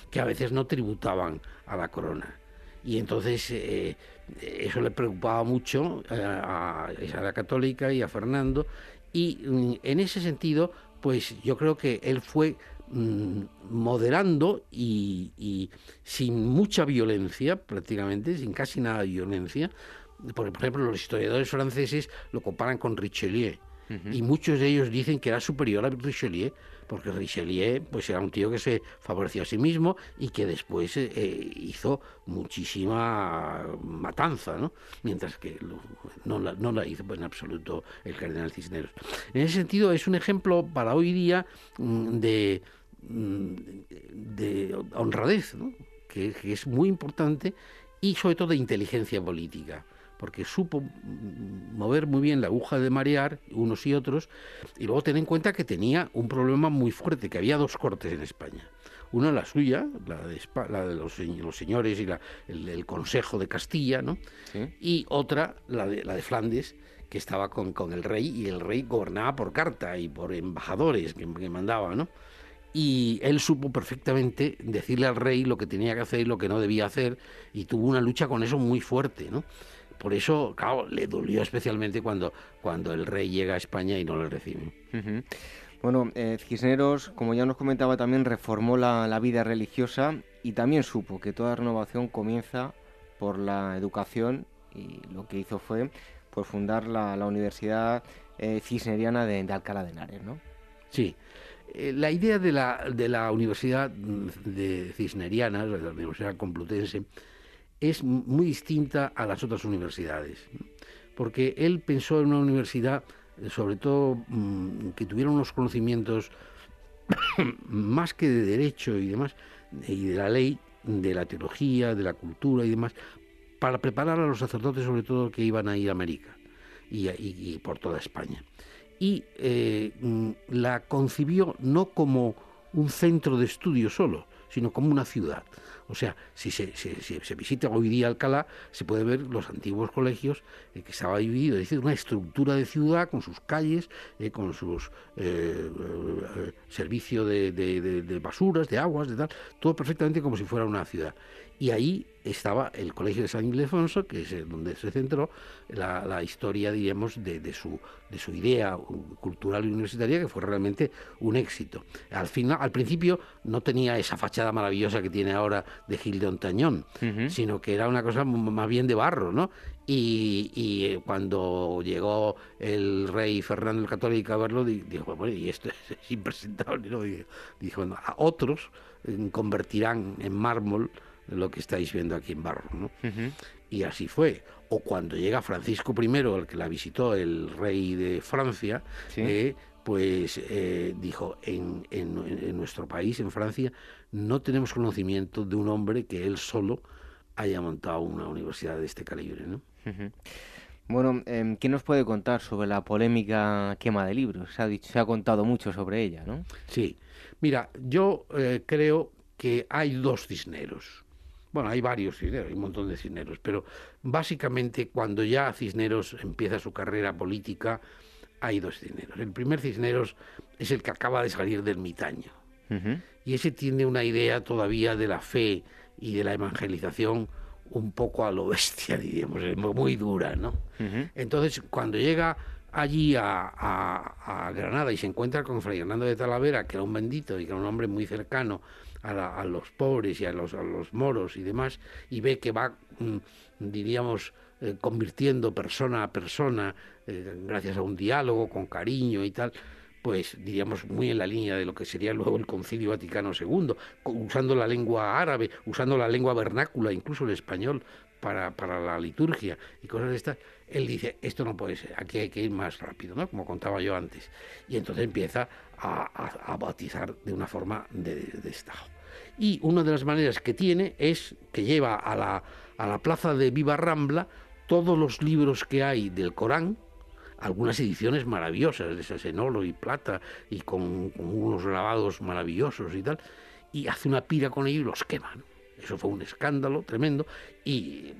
que a veces no tributaban a la corona. Y entonces eh, eso le preocupaba mucho a, a Isabel Católica y a Fernando, y mm, en ese sentido, pues yo creo que él fue mm, moderando y, y sin mucha violencia, prácticamente, sin casi nada de violencia, porque por ejemplo los historiadores franceses lo comparan con Richelieu, uh-huh. y muchos de ellos dicen que era superior a Richelieu, porque Richelieu pues era un tío que se favoreció a sí mismo y que después eh, hizo muchísima matanza, ¿no? Mientras que lo, no, la, no la hizo en absoluto el cardenal Cisneros. En ese sentido es un ejemplo para hoy día de, de honradez, ¿no? que, que es muy importante, y sobre todo de inteligencia política, porque supo mover muy bien la aguja de marear unos y otros, y luego ten en cuenta que tenía un problema muy fuerte, que había dos cortes en España. Una la suya, la de, Espa, la de los, los señores y la, el, el Consejo de Castilla, ¿no? ¿Sí? Y otra, la de, la de Flandes, que estaba con, con el rey, y el rey gobernaba por carta y por embajadores que, que mandaba, ¿no? Y él supo perfectamente decirle al rey lo que tenía que hacer y lo que no debía hacer, y tuvo una lucha con eso muy fuerte, ¿no? Por eso, claro, le dolió especialmente cuando, cuando el rey llega a España y no le recibe. Uh-huh. Bueno, eh, Cisneros, como ya nos comentaba, también reformó la, la vida religiosa, y también supo que toda renovación comienza por la educación, y lo que hizo fue pues, fundar la, la Universidad eh, Cisneriana de, de Alcalá de Henares, ¿no? Sí. Eh, la idea de la, de la Universidad de Cisneriana, de la Universidad Complutense, es muy distinta a las otras universidades, porque él pensó en una universidad, sobre todo, que tuviera unos conocimientos más que de derecho y demás, y de la ley, de la teología, de la cultura y demás, para preparar a los sacerdotes, sobre todo, que iban a ir a América y, y, y por toda España. Y eh, la concibió no como un centro de estudio solo, sino como una ciudad. O sea, si se, si, si se visita hoy día Alcalá, se puede ver los antiguos colegios eh, que estaba dividido, es decir, una estructura de ciudad con sus calles, eh, con sus eh, eh, servicio de, de, de, de basuras, de aguas, de tal, todo perfectamente como si fuera una ciudad. Y ahí estaba el Colegio de San Ildefonso, que es donde se centró la, la historia, diríamos, de, de, su, de su idea cultural y universitaria, que fue realmente un éxito. Al final, al principio no tenía esa fachada maravillosa que tiene ahora de Gil de Hontañón, uh-huh. sino que era una cosa más bien de barro, ¿no? Y, y cuando llegó el rey Fernando el Católico a verlo, dijo, bueno, y esto es, es impresentable, ¿no? Y dijo, bueno, a otros convertirán en mármol lo que estáis viendo aquí en barro, ¿no? Uh-huh. Y así fue. O cuando llega Francisco primero, el que la visitó, el rey de Francia, ¿sí? eh, pues eh, dijo, en, en, en nuestro país, en Francia, no tenemos conocimiento de un hombre que él solo haya montado una universidad de este calibre, ¿no? Uh-huh. Bueno, eh, ¿qué nos puede contar sobre la polémica quema de libros? Se ha dicho, se ha contado mucho sobre ella, ¿no? Sí. Mira, yo eh, creo que hay dos Cisneros. Bueno, hay varios Cisneros, hay un montón de Cisneros, pero básicamente cuando ya Cisneros empieza su carrera política, hay dos Cisneros. El primer Cisneros es el que acaba de salir del ermitaño, uh-huh. y ese tiene una idea todavía de la fe y de la evangelización un poco a lo bestia, diríamos, muy dura, ¿no? Uh-huh. Entonces, cuando llega allí a, a, a Granada y se encuentra con Fray Hernando de Talavera, que era un bendito y que era un hombre muy cercano a, la, a los pobres y a los, a los moros y demás, y ve que va, mm, diríamos, eh, convirtiendo persona a persona, eh, gracias a un diálogo con cariño y tal, pues diríamos muy en la línea de lo que sería luego el Concilio Vaticano segundo, usando la lengua árabe, usando la lengua vernácula, incluso el español, para, para la liturgia y cosas de estas. Él dice, esto no puede ser, aquí hay que ir más rápido, ¿no? Como contaba yo antes. Y entonces empieza a, a, a bautizar de una forma de, de Estado. Y una de las maneras que tiene es que lleva a la, a la plaza de Viva Rambla todos los libros que hay del Corán, algunas ediciones maravillosas, de esas en oro y plata, y con, con unos grabados maravillosos y tal, y hace una pira con ellos y los quema, ¿no? Eso fue un escándalo tremendo, y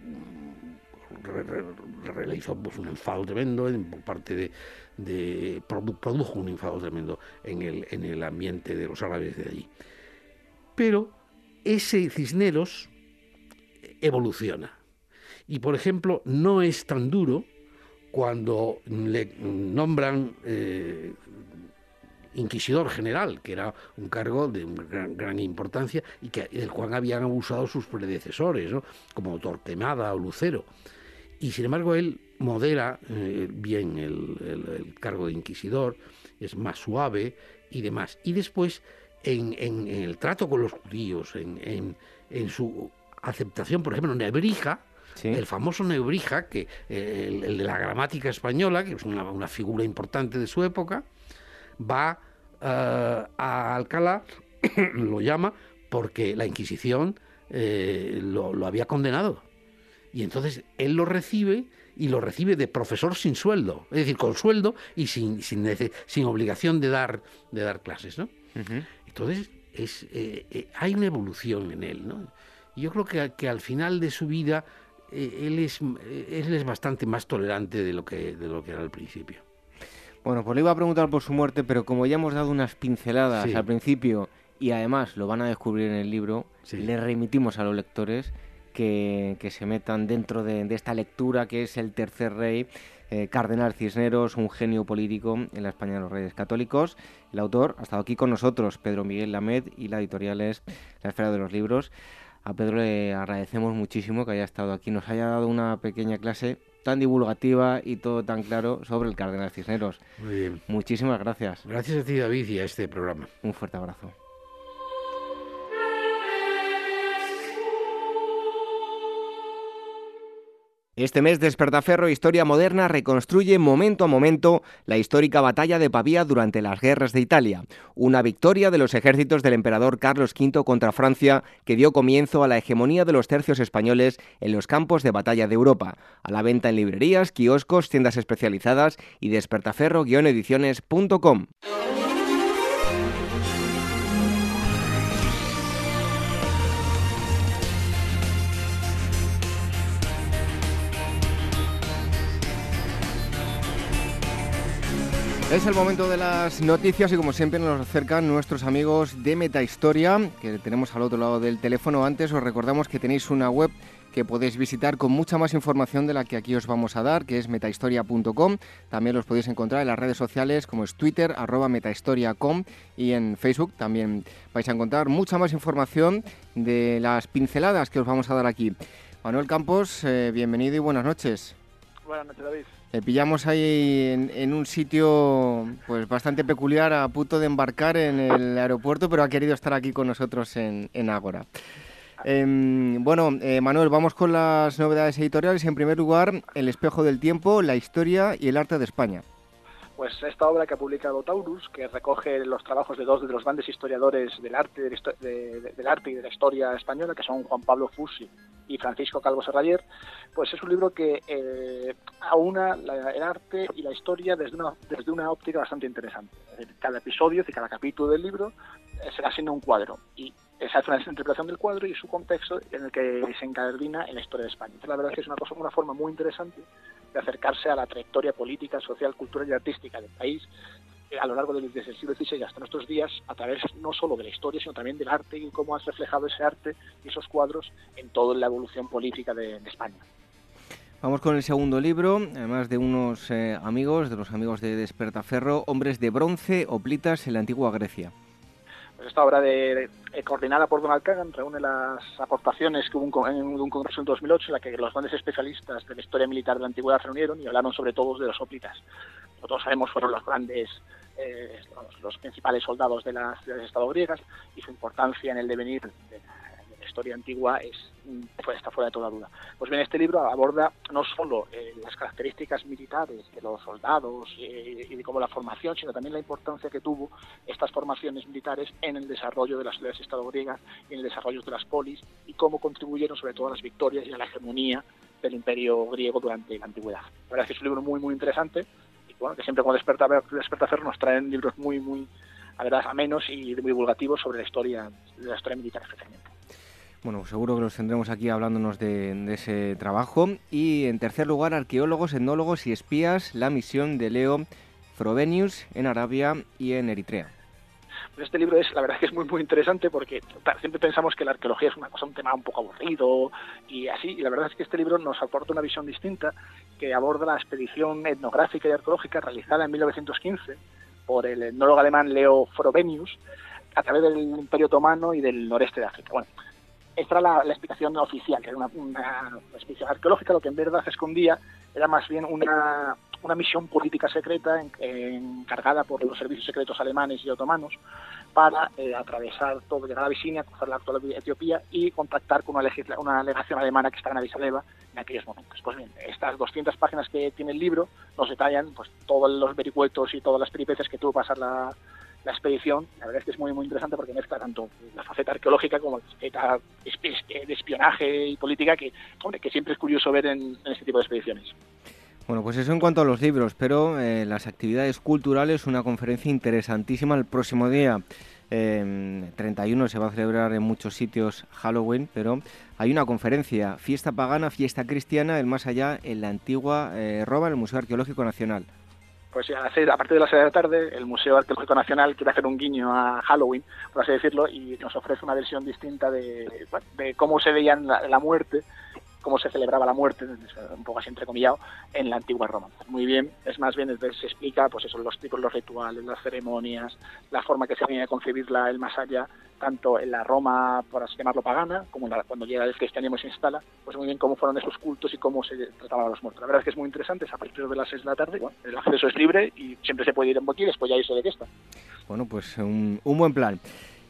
Re, re, realizó pues, un enfado tremendo en, por parte de, de produjo un enfado tremendo en el, en el ambiente de los árabes de allí. Pero ese Cisneros evoluciona. Y, por ejemplo, no es tan duro cuando le nombran eh, inquisidor general, que era un cargo de gran, gran importancia y que, del cual habían abusado sus predecesores, ¿no? Como Torquemada o Lucero. Y, sin embargo, él modera eh, bien el, el, el cargo de inquisidor, es más suave y demás. Y después, en, en, en el trato con los judíos, en, en, en su aceptación, por ejemplo, Nebrija, sí. el famoso Nebrija, que, eh, el, el de la gramática española, que es una, una figura importante de su época, va uh, a Alcalá, lo llama, porque la Inquisición eh, lo, lo había condenado. Y entonces él lo recibe, y lo recibe de profesor sin sueldo, es decir, con sueldo y sin, sin, sin obligación de dar, de dar clases, ¿no? Uh-huh. Entonces es, eh, eh, hay una evolución en él, ¿no? Y yo creo que, que al final de su vida eh, él, es, eh, él es bastante más tolerante de lo que, de lo que era al principio. Bueno, pues le iba a preguntar por su muerte, pero como ya hemos dado unas pinceladas sí. al principio y además lo van a descubrir en el libro, sí. le remitimos a los lectores que, que se metan dentro de, de esta lectura que es El tercer rey, eh, Cardenal Cisneros, un genio político en la España de los Reyes Católicos. El autor ha estado aquí con nosotros, Pedro Miguel Lamed, y la editorial es La Esfera de los Libros. A Pedro le agradecemos muchísimo que haya estado aquí, nos haya dado una pequeña clase tan divulgativa y todo tan claro sobre el Cardenal Cisneros. Muy bien. Muchísimas gracias. Gracias a ti, David, y a este programa. Un fuerte abrazo. Este mes Despertaferro Historia Moderna reconstruye momento a momento la histórica batalla de Pavía durante las guerras de Italia, una victoria de los ejércitos del emperador Carlos quinto contra Francia que dio comienzo a la hegemonía de los tercios españoles en los campos de batalla de Europa. A la venta en librerías, kioscos, tiendas especializadas y despertaferro guion ediciones punto com. Es el momento de las noticias y como siempre nos acercan nuestros amigos de Metahistoria, que tenemos al otro lado del teléfono. Antes os recordamos que tenéis una web que podéis visitar con mucha más información de la que aquí os vamos a dar, que es metahistoria punto com. También los podéis encontrar en las redes sociales como es Twitter, arroba metahistoria punto com, y en Facebook también vais a encontrar mucha más información de las pinceladas que os vamos a dar aquí. Manuel Campos, eh, bienvenido y buenas noches. Buenas noches, David. Le pillamos ahí en, en un sitio pues bastante peculiar, a punto de embarcar en el aeropuerto, pero ha querido estar aquí con nosotros en, en Ágora. Eh, bueno, eh, Manuel, vamos con las novedades editoriales. En primer lugar, El espejo del tiempo, la historia y el arte de España. Pues esta obra que ha publicado Taurus, que recoge los trabajos de dos de los grandes historiadores del arte, de, de, de, del arte y de la historia española, que son Juan Pablo Fusi y Francisco Calvo Serraller, pues es un libro que eh, aúna la, el arte y la historia desde una, desde una óptica bastante interesante. Cada episodio y cada capítulo del libro eh, será siendo un cuadro, y se hace una interpretación del cuadro y su contexto en el que se encardina en la historia de España. Entonces, la verdad es que es una, cosa, una forma muy interesante de acercarse a la trayectoria política, social, cultural y artística del país a lo largo del, desde el siglo dieciséis hasta nuestros días, a través no solo de la historia, sino también del arte y cómo has reflejado ese arte y esos cuadros en toda la evolución política de, de España. Vamos con el segundo libro, además de unos eh, amigos, de los amigos de Despertaferro, Hombres de bronce, hoplitas en la antigua Grecia. Pues esta obra de, de, coordinada por Donald Kagan reúne las aportaciones que hubo en un, en un congreso en dos mil ocho en la que los grandes especialistas de la historia militar de la antigüedad se reunieron y hablaron sobre todo de los hoplitas. Como todos sabemos, fueron los grandes, eh, los, los principales soldados de las ciudades estado-griegas, y su importancia en el devenir de la, de la historia antigua es, pues, está fuera de toda duda. Pues bien, este libro aborda no solo eh, las características militares de los soldados eh, y de cómo la formación, sino también la importancia que tuvo estas formaciones militares en el desarrollo de las ciudades estado-griegas y en el desarrollo de las polis, y cómo contribuyeron sobre todo a las victorias y a la hegemonía del imperio griego durante la antigüedad. La verdad es que es un libro muy, muy interesante. Bueno, que siempre como Despertaferro nos traen libros muy, muy, la verdad, amenos y muy divulgativos sobre la historia, de la historia militar especialmente. Bueno, seguro que los tendremos aquí hablándonos de, de ese trabajo. Y en tercer lugar, Arqueólogos, Etnólogos y Espías, la misión de Leo Frobenius en Arabia y en Eritrea. Este libro es, la verdad es que es muy muy interesante porque siempre pensamos que la arqueología es una cosa, un tema un poco aburrido y así, y la verdad es que este libro nos aporta una visión distinta que aborda la expedición etnográfica y arqueológica realizada en mil novecientos quince por el etnólogo alemán Leo Frobenius a través del Imperio Otomano y del noreste de África. Bueno, esta era la, la explicación oficial, que era una, una expedición arqueológica. Lo que en verdad se escondía era más bien una, una misión política secreta en, en, encargada por los servicios secretos alemanes y otomanos para eh, atravesar todo, llegar a Abisinia, cruzar la actual Etiopía y contactar con una, legisla, una legación alemana que estaba en Addis Abeba en aquellos momentos. Pues bien, estas doscientas páginas que tiene el libro nos detallan pues todos los vericuetos y todas las peripecias que tuvo que pasar la, la expedición. La verdad es que es muy muy interesante porque mezcla tanto la faceta arqueológica como la faceta de espionaje y política que, hombre, que siempre es curioso ver en, en este tipo de expediciones. Bueno, pues eso en cuanto a los libros, pero eh, las actividades culturales, una conferencia interesantísima el próximo día. Eh, treinta y uno se va a celebrar en muchos sitios Halloween, pero hay una conferencia, fiesta pagana, fiesta cristiana, el más allá en la antigua eh, Roma, en el Museo Arqueológico Nacional. Pues a, las seis, a partir de las seis de la tarde, el Museo Arqueológico Nacional quiere hacer un guiño a Halloween, por así decirlo, y nos ofrece una versión distinta de, de cómo se veía la, la muerte, cómo se celebraba la muerte, un poco así entrecomillado, en la antigua Roma. Muy bien, es más bien, se explica pues eso, los tipos, los rituales, las ceremonias, la forma que se venía a concebirla el más allá, tanto en la Roma, por así llamarlo, pagana, como la, cuando llega el cristianismo y se instala, pues muy bien cómo fueron esos cultos y cómo se trataban a los muertos. La verdad es que es muy interesante, es a partir de las seis de la tarde, bueno, el acceso es libre y siempre se puede ir en botín, después ya irse de fiesta. Bueno, pues un, un buen plan.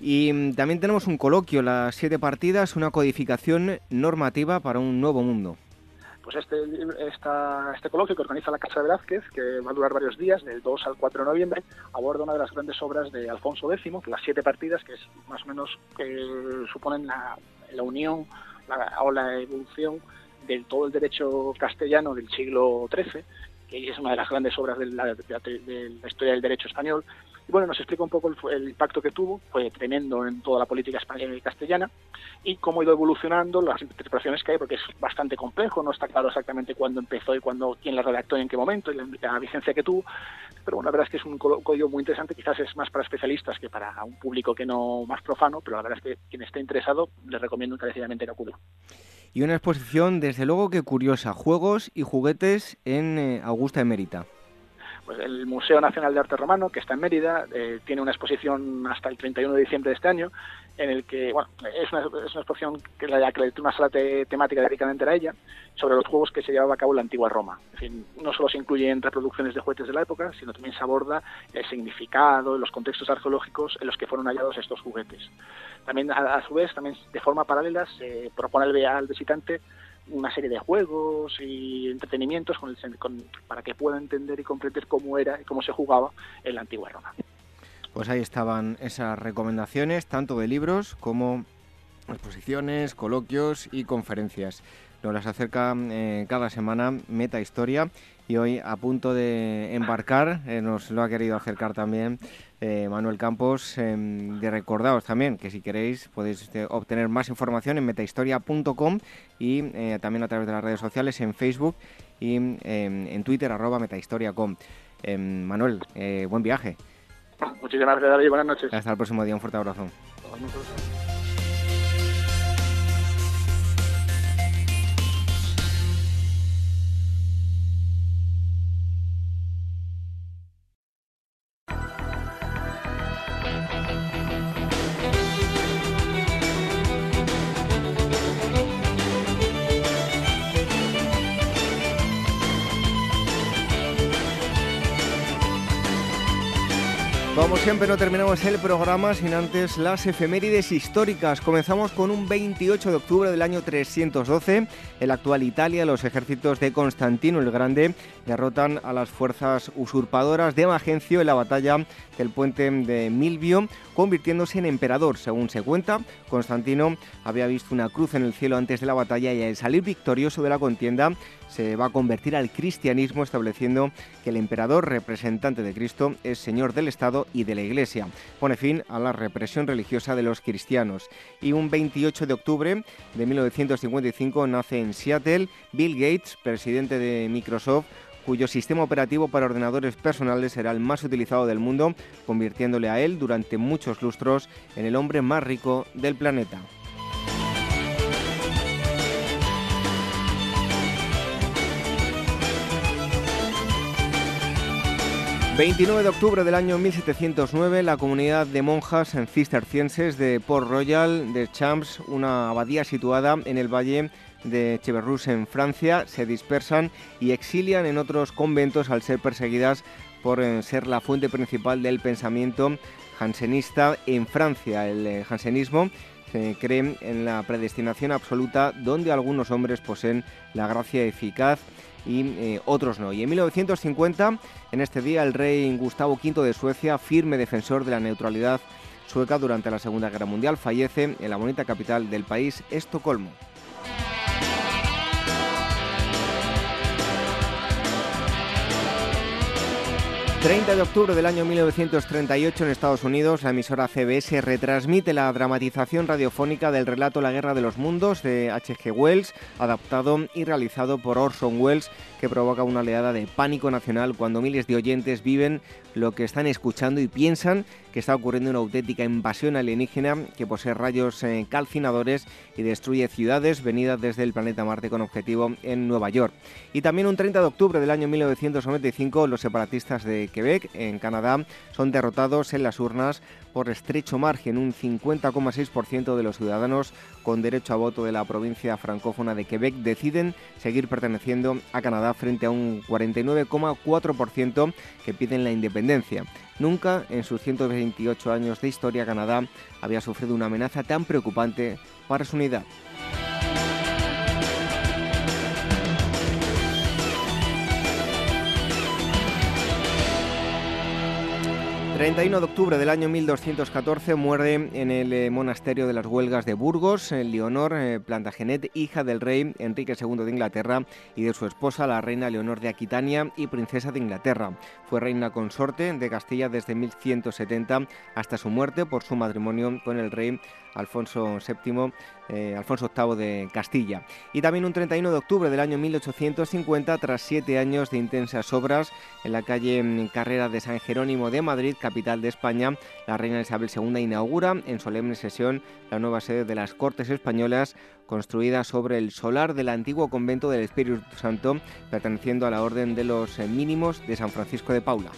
Y también tenemos un coloquio, las siete partidas, una codificación normativa para un nuevo mundo. Pues este, esta, este coloquio que organiza la Casa de Velázquez, que va a durar varios días, del dos al cuatro de noviembre, aborda una de las grandes obras de Alfonso X, las siete partidas, que es más o menos que suponen la, la unión la, o la evolución de todo el derecho castellano del siglo trece, que es una de las grandes obras de la, de la, de la historia del derecho español. Y bueno, nos explica un poco el, el impacto que tuvo, fue tremendo en toda la política española y castellana, y cómo ha ido evolucionando, las interpretaciones que hay, porque es bastante complejo, no está claro exactamente cuándo empezó y cuándo, quién la redactó y en qué momento, y la, la vigencia que tuvo. Pero bueno, la verdad es que es un código muy interesante, quizás es más para especialistas que para un público que no más profano, pero la verdad es que quien esté interesado, les recomiendo encarecidamente que acude. Y una exposición, desde luego que curiosa, juegos y juguetes en eh, Augusta Emérita. Pues el Museo Nacional de Arte Romano, que está en Mérida, eh, tiene una exposición hasta el treinta y uno de diciembre de este año, en el que, bueno, es una, es una exposición que la acreditó una sala te, temática dedicada entera a ella, sobre los juegos que se llevaba a cabo en la antigua Roma. En fin, no solo se incluyen reproducciones de juguetes de la época, sino también se aborda el significado, los contextos arqueológicos en los que fueron hallados estos juguetes. También, a, a su vez, también de forma paralela, se propone al, al visitante una serie de juegos y entretenimientos con el, con, para que pueda entender y comprender cómo era y cómo se jugaba en la antigua Roma. Pues ahí estaban esas recomendaciones, tanto de libros como exposiciones, coloquios y conferencias. Nos las acerca eh, cada semana Meta Historia, y hoy, a punto de embarcar, eh, nos lo ha querido acercar también eh, Manuel Campos. Eh, de recordaos también que si queréis podéis eh, obtener más información en metahistoria punto com y eh, también a través de las redes sociales, en Facebook y eh, en Twitter, arroba metahistoria punto com. Eh, Manuel, eh, buen viaje. Muchísimas gracias, David. Buenas noches. Hasta el próximo día. Un fuerte abrazo. Como siempre, no terminamos el programa sin antes las efemérides históricas. Comenzamos con un veintiocho de octubre del año trescientos doce. En la actual Italia, los ejércitos de Constantino el Grande derrotan a las fuerzas usurpadoras de Magencio en la batalla del puente de Milvio, convirtiéndose en emperador. Según se cuenta, Constantino había visto una cruz en el cielo antes de la batalla, y al salir victorioso de la contienda se va a convertir al cristianismo, estableciendo que el emperador, representante de Cristo, es señor del Estado y de la Iglesia. Pone fin a la represión religiosa de los cristianos. Y un veintiocho de octubre de mil novecientos cincuenta y cinco nace en Seattle Bill Gates, presidente de Microsoft, cuyo sistema operativo para ordenadores personales será el más utilizado del mundo, convirtiéndole a él durante muchos lustros en el hombre más rico del planeta. veintinueve de octubre del año mil setecientos nueve, la comunidad de monjas cistercienses de Port Royal de Champs, una abadía situada en el valle de Cheverus en Francia, se dispersan y exilian en otros conventos al ser perseguidas por eh, ser la fuente principal del pensamiento jansenista en Francia. El eh, jansenismo se cree en la predestinación absoluta, donde algunos hombres poseen la gracia eficaz y eh, otros no. Y en mil novecientos cincuenta, en este día, el rey Gustavo quinto de Suecia, firme defensor de la neutralidad sueca durante la Segunda Guerra Mundial, fallece en la bonita capital del país, Estocolmo. treinta de octubre del año mil novecientos treinta y ocho, en Estados Unidos, la emisora C B S retransmite la dramatización radiofónica del relato La Guerra de los Mundos de H G Wells, adaptado y realizado por Orson Welles, que provoca una oleada de pánico nacional cuando miles de oyentes viven lo que están escuchando y piensan que está ocurriendo una auténtica invasión alienígena que posee rayos eh, calcinadores y destruye ciudades venidas desde el planeta Marte con objetivo en Nueva York. Y también un treinta de octubre del año mil novecientos noventa y cinco, los separatistas de Quebec, en Canadá, son derrotados en las urnas por estrecho margen. Un cincuenta coma seis por ciento de los ciudadanos con derecho a voto de la provincia francófona de Quebec deciden seguir perteneciendo a Canadá frente a un cuarenta y nueve coma cuatro por ciento que piden la independencia. Nunca en sus ciento veintiocho años de historia Canadá había sufrido una amenaza tan preocupante para su unidad. treinta y uno de octubre del año mil doscientos catorce muere en el eh, monasterio de las Huelgas de Burgos eh, Leonor eh, Plantagenet, hija del rey Enrique segundo de Inglaterra y de su esposa, la reina Leonor de Aquitania y princesa de Inglaterra. Fue reina consorte de Castilla desde mil ciento setenta hasta su muerte por su matrimonio con el rey Alfonso séptimo, eh, Alfonso octavo de Castilla. Y también un treinta y uno de octubre del año mil ochocientos cincuenta, tras siete años de intensas obras en la calle Carrera de San Jerónimo de Madrid, capital de España, la reina Isabel segunda inaugura en solemne sesión la nueva sede de las Cortes Españolas, construida sobre el solar del antiguo convento del Espíritu Santo, perteneciendo a la Orden de los Mínimos de San Francisco de Paula.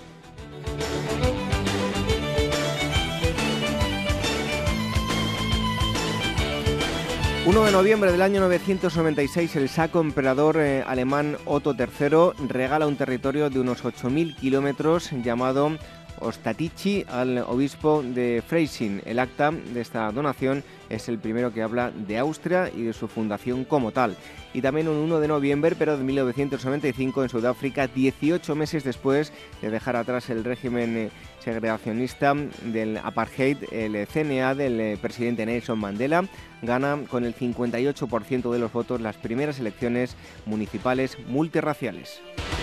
uno de noviembre del año novecientos noventa y seis, el sacro emperador eh, alemán Otto tercero regala un territorio de unos ocho mil kilómetros llamado Ostatici al obispo de Freising. El acta de esta donación es el primero que habla de Austria y de su fundación como tal. Y también un uno de noviembre, pero de mil novecientos noventa y cinco, en Sudáfrica, dieciocho meses después de dejar atrás el régimen segregacionista del apartheid, el C N A del presidente Nelson Mandela gana con el cincuenta y ocho por ciento de los votos las primeras elecciones municipales multirraciales.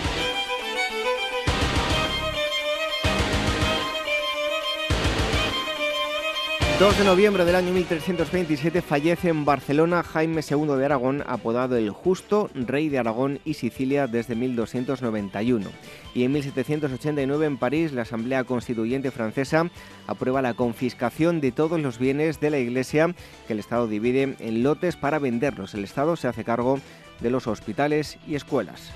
dos de noviembre del año mil trescientos veintisiete fallece en Barcelona Jaime segundo de Aragón, apodado el Justo, rey de Aragón y Sicilia desde mil doscientos noventa y uno. Y en mil setecientos ochenta y nueve, en París, la Asamblea Constituyente francesa aprueba la confiscación de todos los bienes de la Iglesia que el Estado divide en lotes para venderlos. El Estado se hace cargo de los hospitales y escuelas.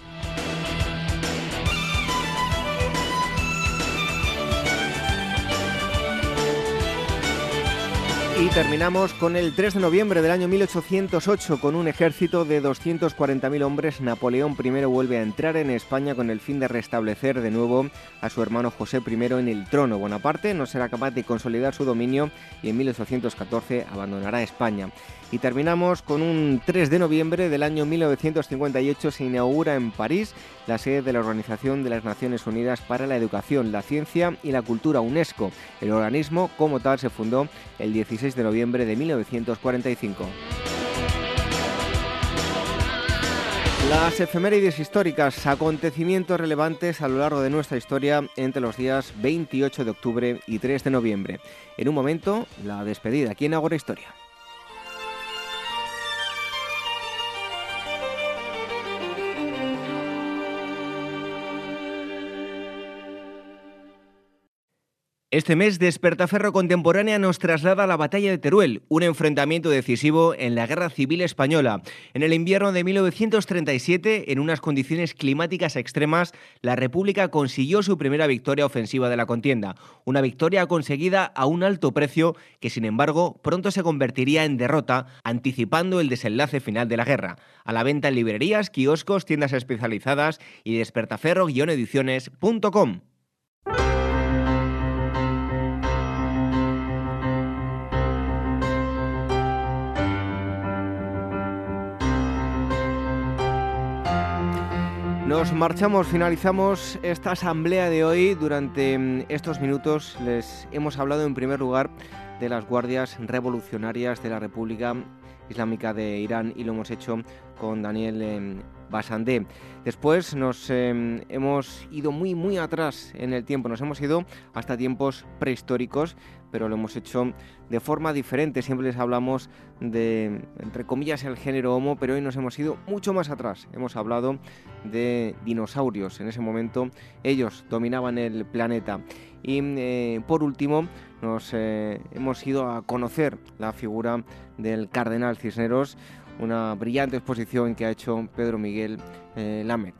Y terminamos con el tres de noviembre del año mil ochocientos ocho. Con un ejército de doscientos cuarenta mil hombres, Napoleón primero vuelve a entrar en España con el fin de restablecer de nuevo a su hermano José primero en el trono. Bonaparte no será capaz de consolidar su dominio y en mil ochocientos catorce abandonará España. Y terminamos con un tres de noviembre del año mil novecientos cincuenta y ocho. Se inaugura en París la sede de la Organización de las Naciones Unidas para la Educación, la Ciencia y la Cultura, UNESCO. El organismo, como tal, se fundó el dieciséis de noviembre de mil novecientos cuarenta y cinco. Las efemérides históricas, acontecimientos relevantes a lo largo de nuestra historia entre los días veintiocho de octubre y tres de noviembre. En un momento, la despedida aquí en Agora Historia. Este mes, Despertaferro Contemporánea nos traslada a la batalla de Teruel, un enfrentamiento decisivo en la Guerra Civil Española. En el invierno de mil novecientos treinta y siete, en unas condiciones climáticas extremas, la República consiguió su primera victoria ofensiva de la contienda. Una victoria conseguida a un alto precio que, sin embargo, pronto se convertiría en derrota, anticipando el desenlace final de la guerra. A la venta en librerías, kioscos, tiendas especializadas y despertaferro guion ediciones punto com. Nos marchamos, finalizamos esta asamblea de hoy. Durante estos minutos les hemos hablado en primer lugar de las guardias revolucionarias de la República Islámica de Irán y lo hemos hecho con Daniel eh, Basandé. Después nos eh, hemos ido muy muy atrás en el tiempo, nos hemos ido hasta tiempos prehistóricos, pero lo hemos hecho de forma diferente. Siempre les hablamos de, entre comillas, el género Homo, pero hoy nos hemos ido mucho más atrás. Hemos hablado de dinosaurios. En ese momento ellos dominaban el planeta. Y eh, por último nos eh, hemos ido a conocer la figura del Cardenal Cisneros, una brillante exposición que ha hecho Pedro Miguel eh, Lamet.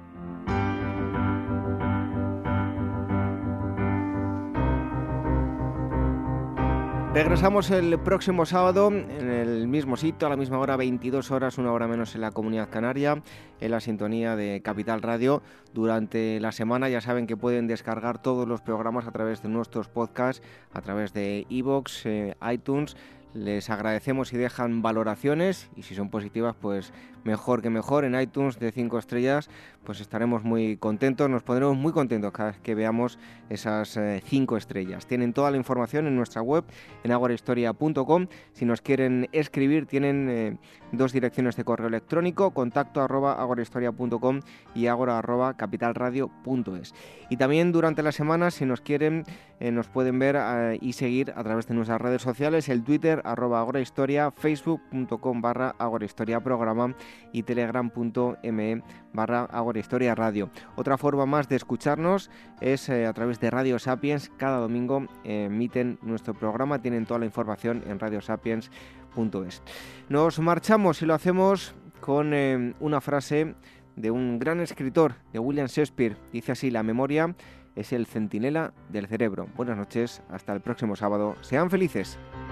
Regresamos el próximo sábado en el mismo sitio, a la misma hora, veintidós horas, una hora menos en la Comunidad Canaria, en la sintonía de Capital Radio. Durante la semana ya saben que pueden descargar todos los programas a través de nuestros podcasts, a través de iVoox, eh, iTunes. Les agradecemos si dejan valoraciones y si son positivas, pues mejor que mejor. En iTunes de cinco estrellas, pues estaremos muy contentos, nos pondremos muy contentos cada vez que veamos esas eh, cinco estrellas. Tienen toda la información en nuestra web, en agorahistoria punto com. Si nos quieren escribir, tienen eh, dos direcciones de correo electrónico, contacto arroba agorahistoria punto com y agora arroba capitalradio punto es. Y también durante la semana, si nos quieren, eh, nos pueden ver eh, y seguir a través de nuestras redes sociales, el Twitter, arroba agorahistoria, facebook punto com barra agorahistoria programa y telegram punto me barra agorahistoria radio. Otra forma más de escucharnos es eh, a través de Radio Sapiens. Cada domingo eh, emiten nuestro programa, tienen toda la información en radio sapiens punto es. Nos marchamos y lo hacemos con eh, una frase de un gran escritor, de William Shakespeare. Dice así: la memoria es el centinela del cerebro. Buenas noches, hasta el próximo sábado. Sean felices.